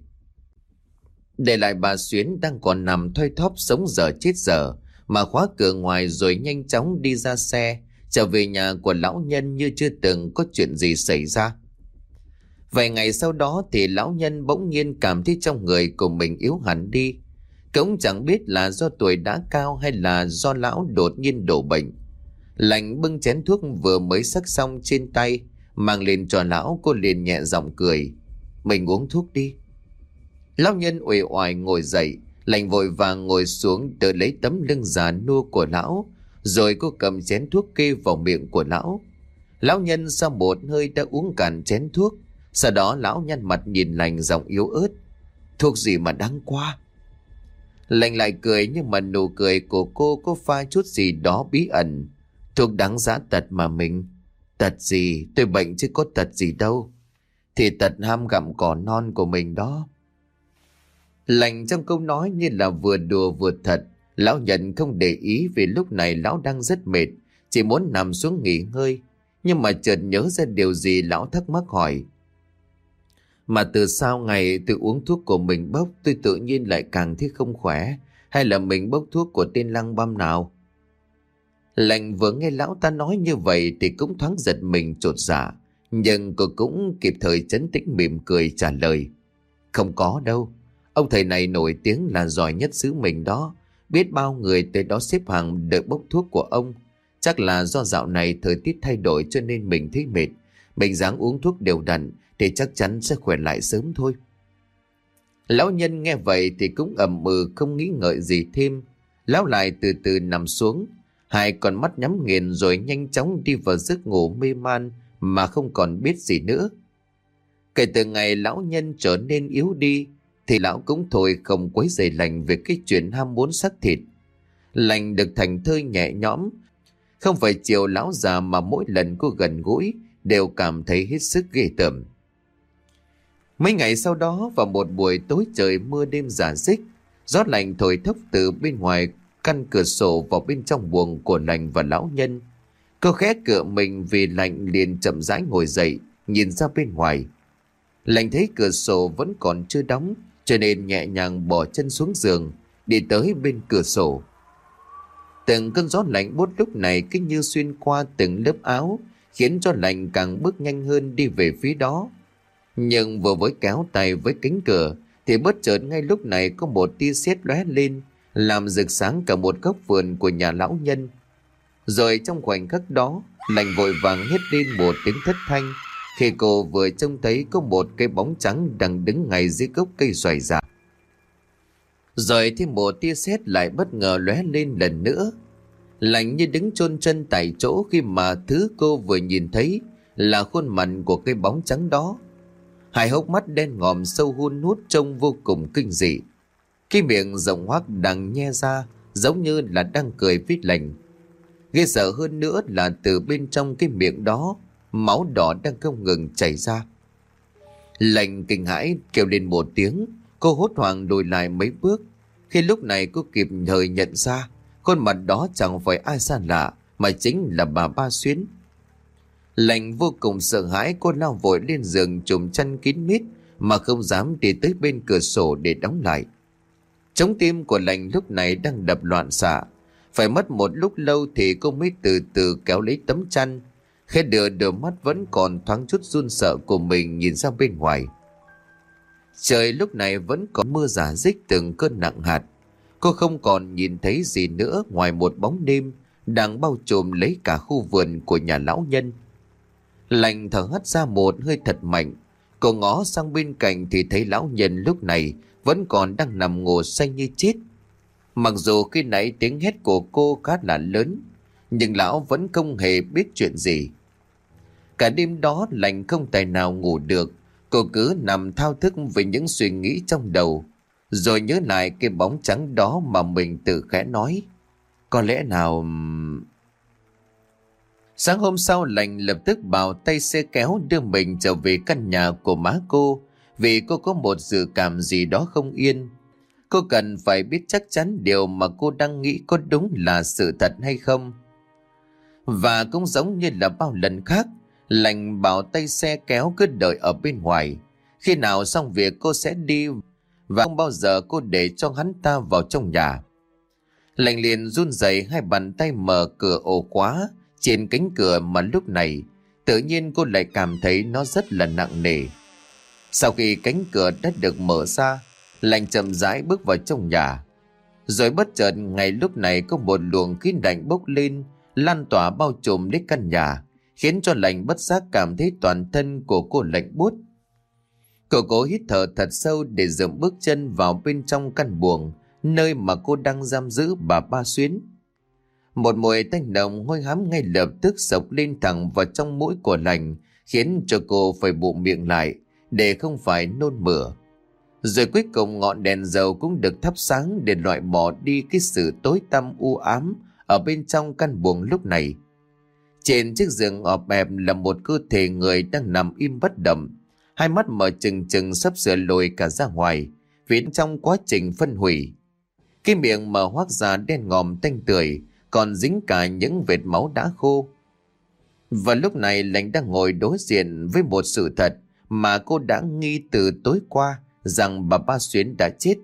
Để lại bà Xuyến đang còn nằm thoi thóp sống dở chết dở, mà khóa cửa ngoài rồi nhanh chóng đi ra xe, trở về nhà của lão nhân như chưa từng có chuyện gì xảy ra. Vài ngày sau đó thì lão nhân bỗng nhiên cảm thấy trong người của mình yếu hẳn đi. Cũng chẳng biết là do tuổi đã cao hay là do lão đột nhiên đổ bệnh. Lành bưng chén thuốc vừa mới sắc xong trên tay, mang lên cho lão. Cô liền nhẹ giọng cười: mình uống thuốc đi. Lão nhân uể oải ngồi dậy. Lành vội vàng ngồi xuống đỡ lấy tấm lưng già nua của lão, rồi cô cầm chén thuốc kê vào miệng của lão. Lão nhân sau một hơi đã uống cạn chén thuốc. Sau đó lão nhăn mặt nhìn Lành, giọng yếu ớt: thuốc gì mà đắng quá. Lành lại cười, nhưng mà nụ cười của cô có pha chút gì đó bí ẩn. Thuốc đắng giá tật mà mình. Tật gì? Tôi bệnh chứ có tật gì đâu. Thì tật ham gặm cỏ non của mình đó. Lành trong câu nói như là vừa đùa vừa thật. Lão nhận không để ý vì lúc này lão đang rất mệt, chỉ muốn nằm xuống nghỉ ngơi. Nhưng mà chợt nhớ ra điều gì, lão thắc mắc hỏi: mà từ sau ngày tôi uống thuốc của mình bốc, tôi tự nhiên lại càng thấy không khỏe. Hay là mình bốc thuốc của tên Lăng Băm nào? Lành vừa nghe lão ta nói như vậy thì cũng thoáng giật mình chột dạ, nhưng cô cũng kịp thời trấn tĩnh mỉm cười trả lời: không có đâu. Ông thầy này nổi tiếng là giỏi nhất xứ mình đó. Biết bao người tới đó xếp hàng đợi bốc thuốc của ông. Chắc là do dạo này thời tiết thay đổi cho nên mình thấy mệt. Mình ráng uống thuốc đều đặn thì chắc chắn sẽ khỏe lại sớm thôi. Lão nhân nghe vậy thì cũng ậm ừ, không nghĩ ngợi gì thêm. Lão lại từ từ nằm xuống, hai con mắt nhắm nghiền rồi nhanh chóng đi vào giấc ngủ mê man mà không còn biết gì nữa. Kể từ ngày lão nhân trở nên yếu đi thì lão cũng thôi không quấy rầy Lành về cái chuyện ham muốn xác thịt. Lành được thành thơi nhẹ nhõm, không phải chiều lão già mà mỗi lần cô gần gũi đều cảm thấy hết sức ghê tởm. Mấy ngày sau đó, vào một buổi tối trời mưa đêm rả rích, gió lạnh thổi thốc từ bên ngoài căn cửa sổ vào bên trong buồng của Lành và lão nhân. Cô khẽ cựa mình vì lạnh liền chậm rãi ngồi dậy, nhìn ra bên ngoài. Lành thấy cửa sổ vẫn còn chưa đóng, cho nên nhẹ nhàng bỏ chân xuống giường, đi tới bên cửa sổ. Từng cơn gió lạnh buốt lúc này cứ như xuyên qua từng lớp áo, khiến cho Lành càng bước nhanh hơn đi về phía đó. Nhưng vừa với kéo tay với cánh cửa thì bất chợt ngay lúc này có một tia sét lóe lên, làm rực sáng cả một góc vườn của nhà lão nhân. Rồi trong khoảnh khắc đó, Lành vội vàng hét lên một tiếng thất thanh khi cô vừa trông thấy có một cái bóng trắng đang đứng ngay dưới gốc cây xoài giả. Rồi thêm một tia sét lại bất ngờ lóe lên lần nữa. Lành như đứng chôn chân tại chỗ khi mà thứ cô vừa nhìn thấy là khuôn mặt của cái bóng trắng đó. Hai hốc mắt đen ngòm sâu hun hút trông vô cùng kinh dị. Cái miệng rộng hoác đang nhe ra giống như là đang cười với Lành. Ghê sợ hơn nữa là từ bên trong cái miệng đó, máu đỏ đang không ngừng chảy ra. Lành kinh hãi kêu lên một tiếng, cô hốt hoảng lùi lại mấy bước. Khi lúc này cô kịp thời nhận ra khuôn mặt đó chẳng phải ai xa lạ mà chính là bà Ba Xuyến. Lành vô cùng sợ hãi, cô lao vội lên giường trùm chăn kín mít mà không dám đi tới bên cửa sổ để đóng lại. Trái tim của Lành lúc này đang đập loạn xạ. Phải mất một lúc lâu thì cô mới từ từ kéo lấy tấm chăn, khẽ đưa đôi mắt vẫn còn thoáng chút run sợ của mình nhìn ra bên ngoài. Trời lúc này vẫn còn mưa rả rích từng cơn nặng hạt. Cô không còn nhìn thấy gì nữa ngoài một bóng đêm đang bao trùm lấy cả khu vườn của nhà lão nhân. Lành thở hắt ra một hơi thật mạnh. Cô ngó sang bên cạnh thì thấy lão nhân lúc này vẫn còn đang nằm ngủ say như chết. Mặc dù khi nãy tiếng hét của cô khá là lớn, nhưng lão vẫn không hề biết chuyện gì. Cả đêm đó Lành không tài nào ngủ được. Cô cứ nằm thao thức về những suy nghĩ trong đầu, rồi nhớ lại cái bóng trắng đó mà mình tự khẽ nói. Có lẽ nào... Sáng hôm sau Lành lập tức bảo tay xe kéo đưa mình trở về căn nhà của má cô, vì cô có một dự cảm gì đó không yên. Cô cần phải biết chắc chắn điều mà cô đang nghĩ có đúng là sự thật hay không. Và cũng giống như là bao lần khác, Lành bảo tay xe kéo cứ đợi ở bên ngoài. Khi nào xong việc cô sẽ đi, và không bao giờ cô để cho hắn ta vào trong nhà. Lành liền run rẩy, hai bàn tay mở cửa ổ khóa trên cánh cửa, mà lúc này tự nhiên cô lại cảm thấy nó rất là nặng nề. Sau khi cánh cửa đã được mở ra, Lành chậm rãi bước vào trong nhà. Rồi bất chợt ngay lúc này có một luồng khí lạnh bốc lên, lan tỏa bao trùm đến căn nhà, khiến cho Lành bất giác cảm thấy toàn thân của cô lạnh buốt. Cô cố hít thở thật sâu để dậm bước chân vào bên trong căn buồng, nơi mà cô đang giam giữ bà Ba Xuyến. Một mùi tanh nồng hôi hám ngay lập tức xộc lên thẳng vào trong mũi của Lành, khiến cho cô phải bụm miệng lại để không phải nôn mửa. Rồi cuối cùng ngọn đèn dầu cũng được thắp sáng để loại bỏ đi cái sự tối tăm u ám ở bên trong căn buồng lúc này. Trên chiếc giường ọp ẹp là một cơ thể người đang nằm im bất động, hai mắt mở trừng trừng sắp sửa lồi cả ra ngoài vì trong quá trình phân hủy. Cái miệng mở hoác ra đen ngòm tanh tưởi, còn dính cả những vệt máu đã khô. Và lúc này Lành đang ngồi đối diện với một sự thật mà cô đã nghi từ tối qua, rằng bà Ba Xuyến đã chết.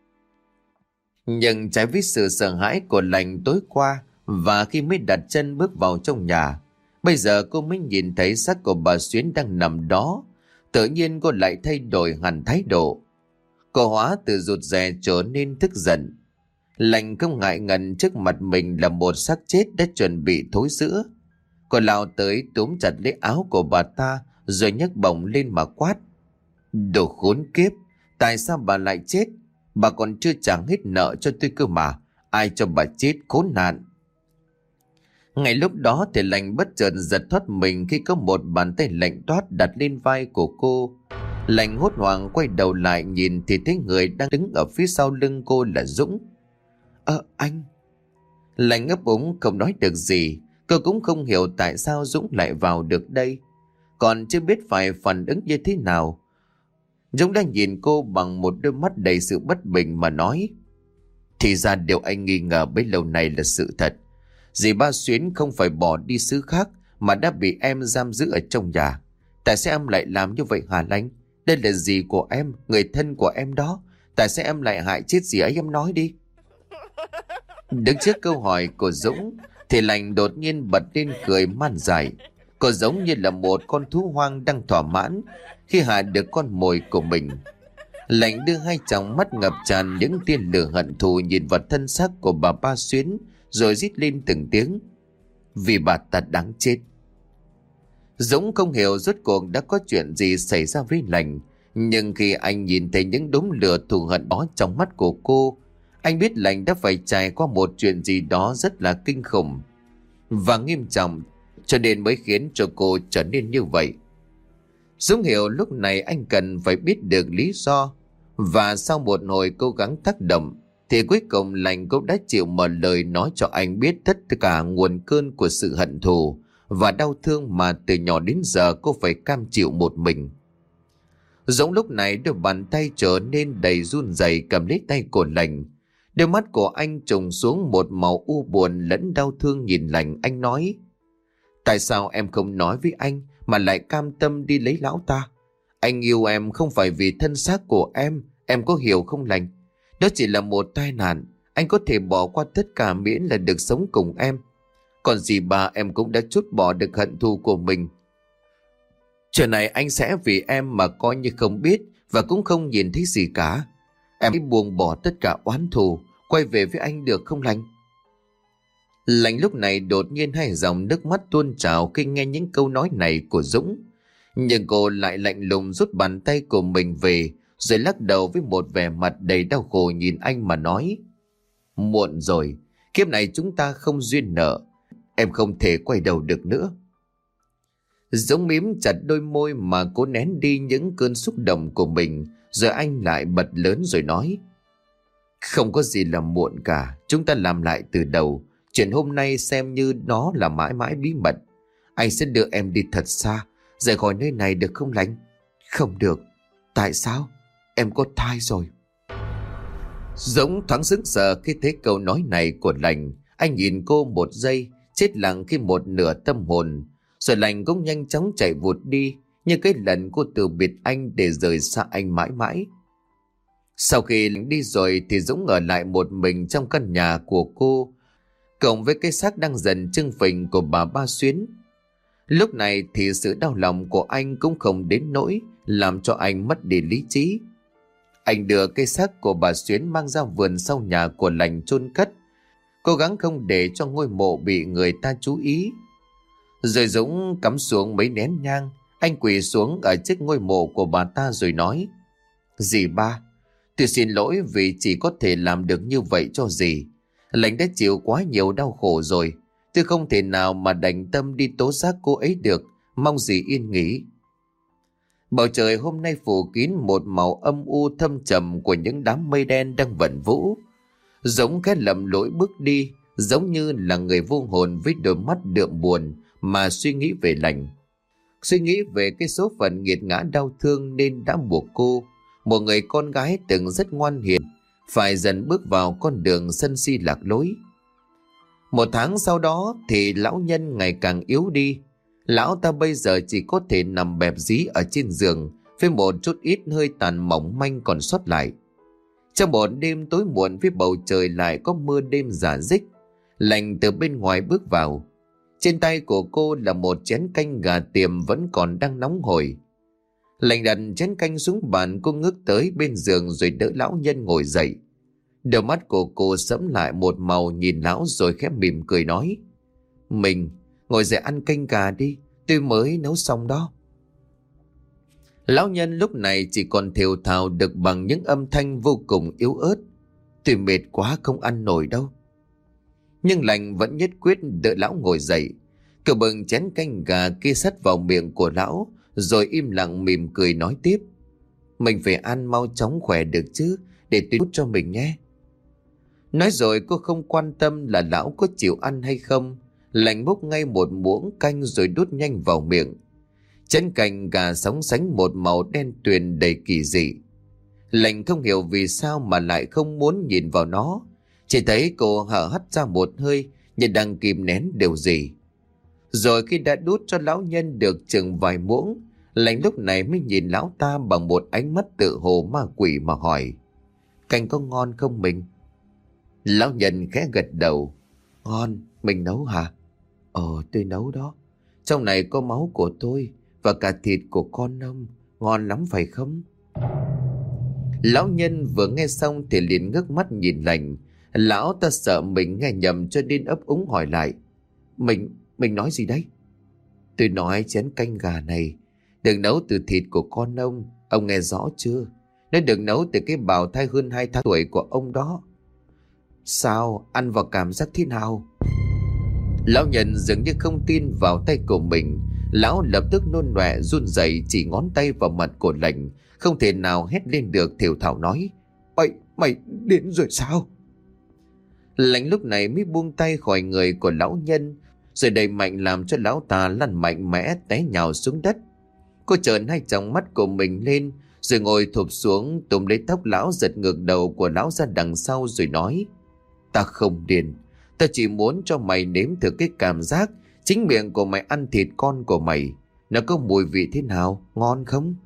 Nhưng trái với sự sợ hãi của Lành tối qua, và khi mới đặt chân bước vào trong nhà, bây giờ cô mới nhìn thấy xác của bà Xuyến đang nằm đó. Tự nhiên cô lại thay đổi hẳn thái độ. Cô hóa từ rụt rè trở nên tức giận. Lành không ngại ngần trước mặt mình là một xác chết đã chuẩn bị thối rữa. Cô lao tới túm chặt lấy áo của bà ta, rồi nhấc bổng lên mà quát. Đồ khốn kiếp! Tại sao bà lại chết? Bà còn chưa trả hết nợ cho tôi cơ mà. Ai cho bà chết khốn nạn? Ngay lúc đó thì Lành bất chợt giật thoát mình khi có một bàn tay lạnh toát đặt lên vai của cô. Lành hốt hoảng quay đầu lại nhìn thì thấy người đang đứng ở phía sau lưng cô là Dũng. Ờ anh... Lành ấp úng không nói được gì. Cô cũng không hiểu tại sao Dũng lại vào được đây, còn chưa biết phải phản ứng như thế nào. Dũng đang nhìn cô bằng một đôi mắt đầy sự bất bình mà nói. Thì ra điều anh nghi ngờ bấy lâu nay là sự thật. Dì Ba Xuyến không phải bỏ đi xứ khác, mà đã bị em giam giữ ở trong nhà. Tại sao em lại làm như vậy hả Lành? Đây là dì của em, người thân của em đó. Tại sao em lại hại chết dì ấy, em nói đi. Đứng trước câu hỏi của Dũng thì Lành đột nhiên bật lên cười man dại. Cô giống như là một con thú hoang đang thỏa mãn khi hạ được con mồi của mình. Lành đưa hai tròng mắt ngập tràn những tia lửa hận thù nhìn vào thân xác của bà Ba Xuyến, rồi rít lên từng tiếng. Vì bà ta đáng chết. Dũng không hiểu rốt cuộc đã có chuyện gì xảy ra với Lành, nhưng khi anh nhìn thấy những đốm lửa thù hận đó trong mắt của cô, anh biết Lành đã phải trải qua một chuyện gì đó rất là kinh khủng và nghiêm trọng, cho nên mới khiến cho cô trở nên như vậy. Dũng hiểu lúc này anh cần phải biết được lý do, và sau một hồi cố gắng tác động thì cuối cùng Lành cũng đã chịu mở lời nói cho anh biết tất cả nguồn cơn của sự hận thù và đau thương mà từ nhỏ đến giờ cô phải cam chịu một mình. Dũng lúc này đôi bàn tay trở nên đầy run rẩy cầm lấy tay của Lành. Đôi mắt của anh trùng xuống một màu u buồn lẫn đau thương nhìn Lành. Anh nói: Tại sao em không nói với anh mà lại cam tâm đi lấy lão ta? Anh yêu em không phải vì thân xác của em, em có hiểu không Lành? Đó chỉ là một tai nạn, anh có thể bỏ qua tất cả miễn là được sống cùng em. Còn dì bà em cũng đã trút bỏ được hận thù của mình. Chuyện này anh sẽ vì em mà coi như không biết và cũng không nhìn thấy gì cả. Em hãy buông bỏ tất cả oán thù, quay về với anh được không Lành? Lành lúc này đột nhiên hai dòng nước mắt tuôn trào khi nghe những câu nói này của Dũng. Nhưng cô lại lạnh lùng rút bàn tay của mình về, rồi lắc đầu với một vẻ mặt đầy đau khổ nhìn anh mà nói: Muộn rồi, kiếp này chúng ta không duyên nợ, em không thể quay đầu được nữa. Dũng mím chặt đôi môi mà cố nén đi những cơn xúc động của mình, rồi anh lại bật lớn rồi nói: Không có gì là muộn cả, chúng ta làm lại từ đầu. Chuyện hôm nay xem như nó là mãi mãi bí mật. Anh sẽ đưa em đi thật xa, rời khỏi nơi này được không Lành? Không được. Tại sao? Em có thai rồi. Dũng thoáng sững sờ khi thấy câu nói này của Lành. Anh nhìn cô một giây, chết lặng khi một nửa tâm hồn. Rồi Lành cũng nhanh chóng chạy vụt đi, như cái lần cô từ biệt anh để rời xa anh mãi mãi. Sau khi Lành đi rồi thì Dũng ở lại một mình trong căn nhà của cô, cộng với cái xác đang dần trưng phình của bà Ba Xuyến. Lúc này thì sự đau lòng của anh cũng không đến nỗi làm cho anh mất đi lý trí. Anh đưa cây xác của bà Xuyến mang ra vườn sau nhà của Lành chôn cất, cố gắng không để cho ngôi mộ bị người ta chú ý. Rồi Dũng cắm xuống mấy nén nhang, anh quỳ xuống ở trước ngôi mộ của bà ta rồi nói: Dì Ba, tôi xin lỗi vì chỉ có thể làm được như vậy cho dì. Lành đã chịu quá nhiều đau khổ rồi, tôi không thể nào mà đành tâm đi tố giác cô ấy được, mong dì yên nghỉ. Bầu trời hôm nay phủ kín một màu âm u thâm trầm của những đám mây đen đang vẩn vũ. Dũng khẽ lầm lỗi bước đi, giống như là người vô hồn với đôi mắt đượm buồn mà suy nghĩ về Lành. Suy nghĩ về cái số phận nghiệt ngã đau thương nên đã buộc cô, một người con gái từng rất ngoan hiền, phải dần bước vào con đường sân si lạc lối. Một tháng sau đó thì lão nhân ngày càng yếu đi. Lão ta bây giờ chỉ có thể nằm bẹp dí ở trên giường với một chút ít hơi tàn mỏng manh còn sót lại. Trong một đêm tối muộn với bầu trời lại có mưa đêm rả rích, Lành từ bên ngoài bước vào. Trên tay của cô là một chén canh gà tiềm vẫn còn đang nóng hổi. Lành đặt chén canh xuống bàn, cô ngước tới bên giường rồi đỡ lão nhân ngồi dậy. Đôi mắt của cô sẫm lại một màu nhìn lão rồi khẽ mỉm cười nói: Mình ngồi dậy ăn canh gà đi, tôi mới nấu xong đó. Lão nhân lúc này chỉ còn thều thào được bằng những âm thanh vô cùng yếu ớt: Tôi mệt quá không ăn nổi đâu. Nhưng Lành vẫn nhất quyết đỡ lão ngồi dậy. Cô bưng chén canh gà kia sắt vào miệng của lão, rồi im lặng mỉm cười nói tiếp: Mình phải ăn mau chóng khỏe được chứ, để tôi đút cho mình nhé. Nói rồi cô không quan tâm là lão có chịu ăn hay không. Lành múc ngay một muỗng canh rồi đút nhanh vào miệng. Chén canh gà sóng sánh một màu đen tuyền đầy kỳ dị. Lành không hiểu vì sao mà lại không muốn nhìn vào nó, chỉ thấy cô hở hắt ra một hơi như đang kìm nén điều gì. Rồi khi đã đút cho lão nhân được chừng vài muỗng, Lành lúc này mới nhìn lão ta bằng một ánh mắt tự hồ ma quỷ mà hỏi: Canh có ngon không mình? Lão nhân khẽ gật đầu: Ngon. Mình nấu hả? Ờ, tôi nấu đó. Trong này có máu của tôi và cả thịt của con ông. Ngon lắm phải không? Lão nhân vừa nghe xong thì liền ngước mắt nhìn Lành. Lão ta sợ mình nghe nhầm cho nên ấp úng hỏi lại: Mình, mình nói gì đấy? Tôi nói chén canh gà này đừng nấu từ thịt của con ông. Ông nghe rõ chưa? Nó được nấu từ cái bào thai hơn hai tháng tuổi của ông đó. Sao? Ăn vào cảm giác thế nào? Lão nhân dường như không tin vào tay của mình. Lão lập tức nôn nọe run rẩy chỉ ngón tay vào mặt của Lành, không thể nào hét lên được, thều thào nói: Mày, mày điên rồi sao? Lành lúc này mới buông tay khỏi người của lão nhân, rồi đẩy mạnh làm cho lão ta lăn mạnh mẽ té nhào xuống đất. Cô trợn hai tròng mắt của mình lên, rồi ngồi thụp xuống túm lấy tóc lão, giật ngược đầu của lão ra đằng sau rồi nói: Ta không điên, ta chỉ muốn cho mày nếm thử cái cảm giác Chính miệng của mày ăn thịt con của mày, nó có mùi vị thế nào, ngon không?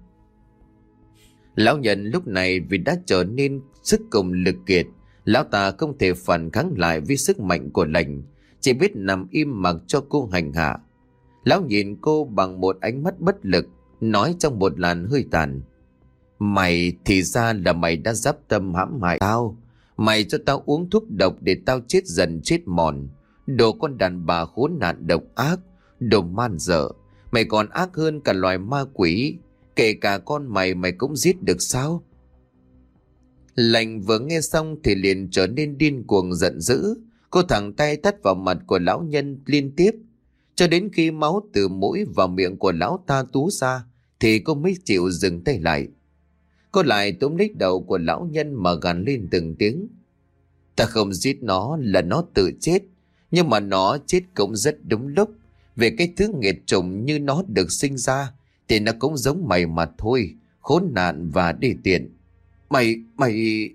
Lão nhân lúc này vì đã trở nên sức cùng lực kiệt, lão ta không thể phản kháng lại với sức mạnh của lệnh, chỉ biết nằm im mặc cho cô hành hạ. Lão nhìn cô bằng một ánh mắt bất lực, nói trong một làn hơi tàn: Mày thì ra là mày đã dắp tâm hãm hại tao. Mày cho tao uống thuốc độc để tao chết dần chết mòn. Đồ con đàn bà khốn nạn độc ác, đồ man dợ. Mày còn ác hơn cả loài ma quỷ. Kể cả con mày mày cũng giết được sao? Lành vừa nghe xong thì liền trở nên điên cuồng giận dữ. Cô thẳng tay tát vào mặt của lão nhân liên tiếp, cho đến khi máu từ mũi và miệng của lão ta túa ra thì cô mới chịu dừng tay lại. Cô lại túm lấy đầu của lão nhân mà gằn lên từng tiếng: Ta không giết nó là nó tự chết, nhưng mà nó chết cũng rất đúng lúc. Về cái thứ nghiệt chủng như nó được sinh ra thì nó cũng giống mày mà thôi, khốn nạn và đê tiện. Mày, mày...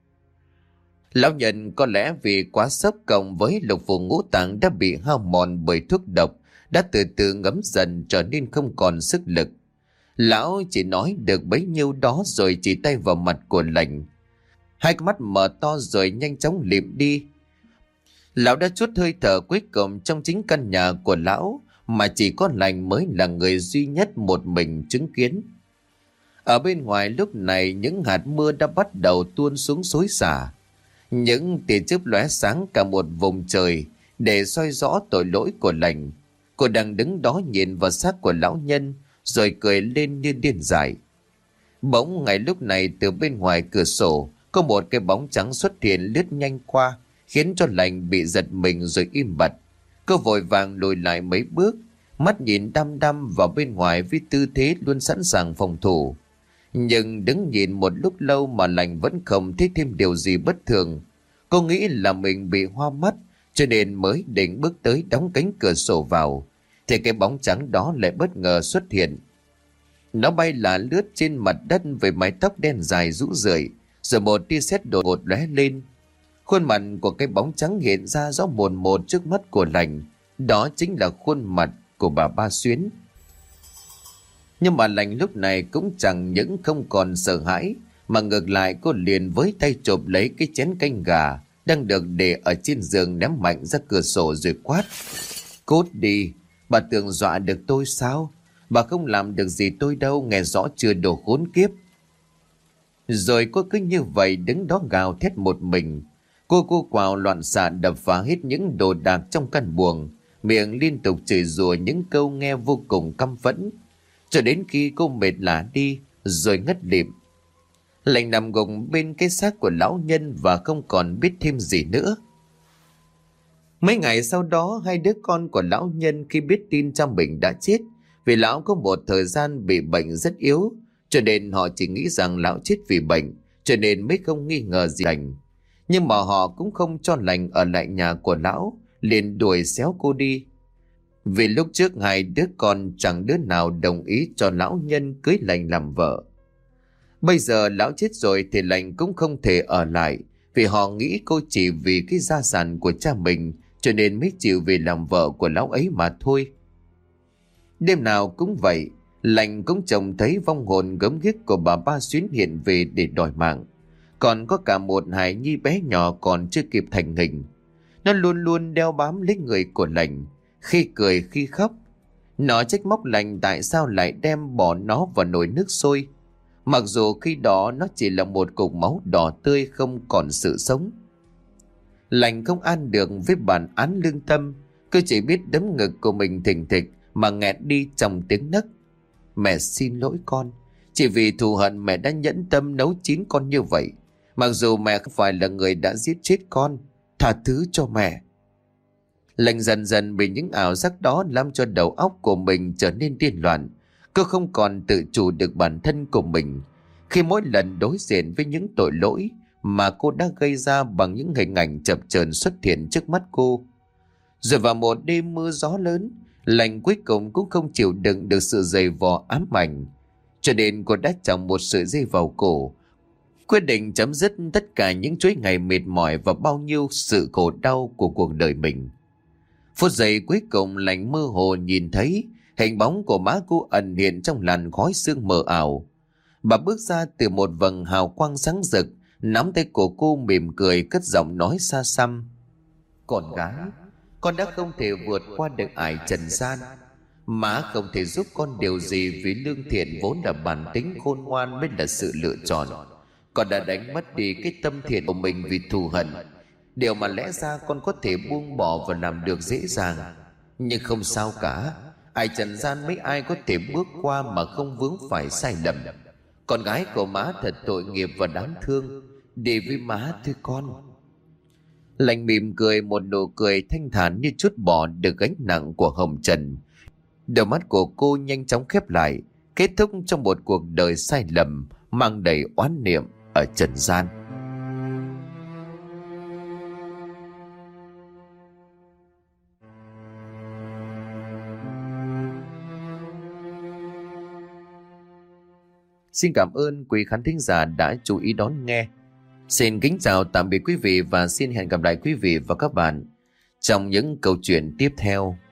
Lão nhân có lẽ vì quá sốc cộng với lục phủ ngũ tạng đã bị hao mòn bởi thuốc độc, đã từ từ ngấm dần trở nên không còn sức lực. Lão chỉ nói được bấy nhiêu đó rồi chỉ tay vào mặt của lệnh. Hai mắt mở to rồi nhanh chóng lịm đi. Lão đã chút hơi thở cuối cùng trong chính căn nhà của lão, mà chỉ có lành mới là người duy nhất một mình chứng kiến. Ở bên ngoài lúc này những hạt mưa đã bắt đầu tuôn xuống xối xả. Những tia chớp lóe sáng cả một vùng trời để soi rõ tội lỗi của lành. Cô đang đứng đó nhìn vào xác của lão nhân rồi cười lên như điên dại. Bỗng ngay lúc này từ bên ngoài cửa sổ có một cái bóng trắng xuất hiện lướt nhanh qua, khiến cho lành bị giật mình rồi im bặt. Cô vội vàng lùi lại mấy bước, mắt nhìn đăm đăm vào bên ngoài với tư thế luôn sẵn sàng phòng thủ. Nhưng đứng nhìn một lúc lâu mà lành vẫn không thấy thêm điều gì bất thường. Cô nghĩ là mình bị hoa mắt, cho nên mới định bước tới đóng cánh cửa sổ vào, thì cái bóng trắng đó lại bất ngờ xuất hiện. Nó bay là lướt trên mặt đất với mái tóc đen dài rũ rượi, rồi một tia sét đột ngột lóe lên. Khuôn mặt của cái bóng trắng hiện ra rõ mồn một trước mắt của lành. Đó chính là khuôn mặt của bà Ba Xuyến. Nhưng mà lành lúc này cũng chẳng những không còn sợ hãi, mà ngược lại cô liền với tay chộp lấy cái chén canh gà đang được để ở trên giường ném mạnh ra cửa sổ rồi quát: Cút đi, bà tưởng dọa được tôi sao? Bà không làm được gì tôi đâu, nghe rõ chưa đồ khốn kiếp. Rồi cô cứ như vậy đứng đó gào thét một mình. Cô cô quào loạn xạ đập phá hết những đồ đạc trong căn buồng, miệng liên tục chửi rủa những câu nghe vô cùng căm phẫn, cho đến khi cô mệt lả đi rồi ngất lịm. Lành nằm gục bên cái xác của lão nhân và không còn biết thêm gì nữa. Mấy ngày sau đó, hai đứa con của lão nhân khi biết tin cha mình đã chết, vì lão có một thời gian bị bệnh rất yếu, cho nên họ chỉ nghĩ rằng lão chết vì bệnh, cho nên mới không nghi ngờ gì lành. Nhưng mà họ cũng không cho lành ở lại nhà của lão, liền đuổi xéo cô đi. Vì lúc trước hai đứa con chẳng đứa nào đồng ý cho lão nhân cưới lành làm vợ. Bây giờ lão chết rồi thì lành cũng không thể ở lại, vì họ nghĩ cô chỉ vì cái gia sản của cha mình cho nên mới chịu về làm vợ của lão ấy mà thôi. Đêm nào cũng vậy, lành cũng trông thấy vong hồn gớm ghiếc của bà Ba Xuyến hiện về để đòi mạng. Còn có cả một hài nhi bé nhỏ còn chưa kịp thành hình. Nó luôn luôn đeo bám lấy người của lành, khi cười khi khóc. Nó trách móc lành tại sao lại đem bỏ nó vào nồi nước sôi, mặc dù khi đó nó chỉ là một cục máu đỏ tươi không còn sự sống. Lành không an được với bản án lương tâm, cứ chỉ biết đấm ngực của mình thình thịch mà nghẹt đi trong tiếng nấc: Mẹ xin lỗi con, chỉ vì thù hận mẹ đã nhẫn tâm nấu chín con như vậy, mặc dù mẹ không phải là người đã giết chết con, tha thứ cho mẹ. Lành dần dần bị những ảo giác đó làm cho đầu óc của mình trở nên điên loạn. Cô không còn tự chủ được bản thân của mình, khi mỗi lần đối diện với những tội lỗi mà cô đã gây ra bằng những hình ảnh chập chờn xuất hiện trước mắt cô. Rồi vào một đêm mưa gió lớn, Lành cuối cùng cũng không chịu đựng được sự dày vò ám ảnh, cho nên cô đã chòng một sợi dây vào cổ, quyết định chấm dứt tất cả những chuỗi ngày mệt mỏi và bao nhiêu sự khổ đau của cuộc đời mình. Phút giây cuối cùng Lành mơ hồ nhìn thấy hình bóng của má cô ẩn hiện trong làn khói sương mờ ảo. Bà bước ra từ một vầng hào quang sáng rực, nắm tay của cô mỉm cười cất giọng nói xa xăm. Con gái, con đã không thể vượt qua được ải trần gian. Má không thể giúp con điều gì vì lương thiện vốn là bản tính khôn ngoan mới là sự lựa chọn. Con đã đánh mất đi cái tâm thiện của mình vì thù hận, điều mà lẽ ra con có thể buông bỏ và làm được dễ dàng. Nhưng không sao cả, ai trần gian mấy ai có thể bước qua mà không vướng phải sai lầm. Con gái của má thật tội nghiệp và đáng thương, đi với má thôi con. Lành mỉm cười một nụ cười thanh thản như trút bỏ được gánh nặng của hồng trần. Đôi mắt của cô nhanh chóng khép lại, kết thúc trong một cuộc đời sai lầm mang đầy oán niệm ở trần gian. Xin cảm ơn quý khán thính giả đã chú ý đón nghe. Xin kính chào tạm biệt quý vị và xin hẹn gặp lại quý vị và các bạn trong những câu chuyện tiếp theo.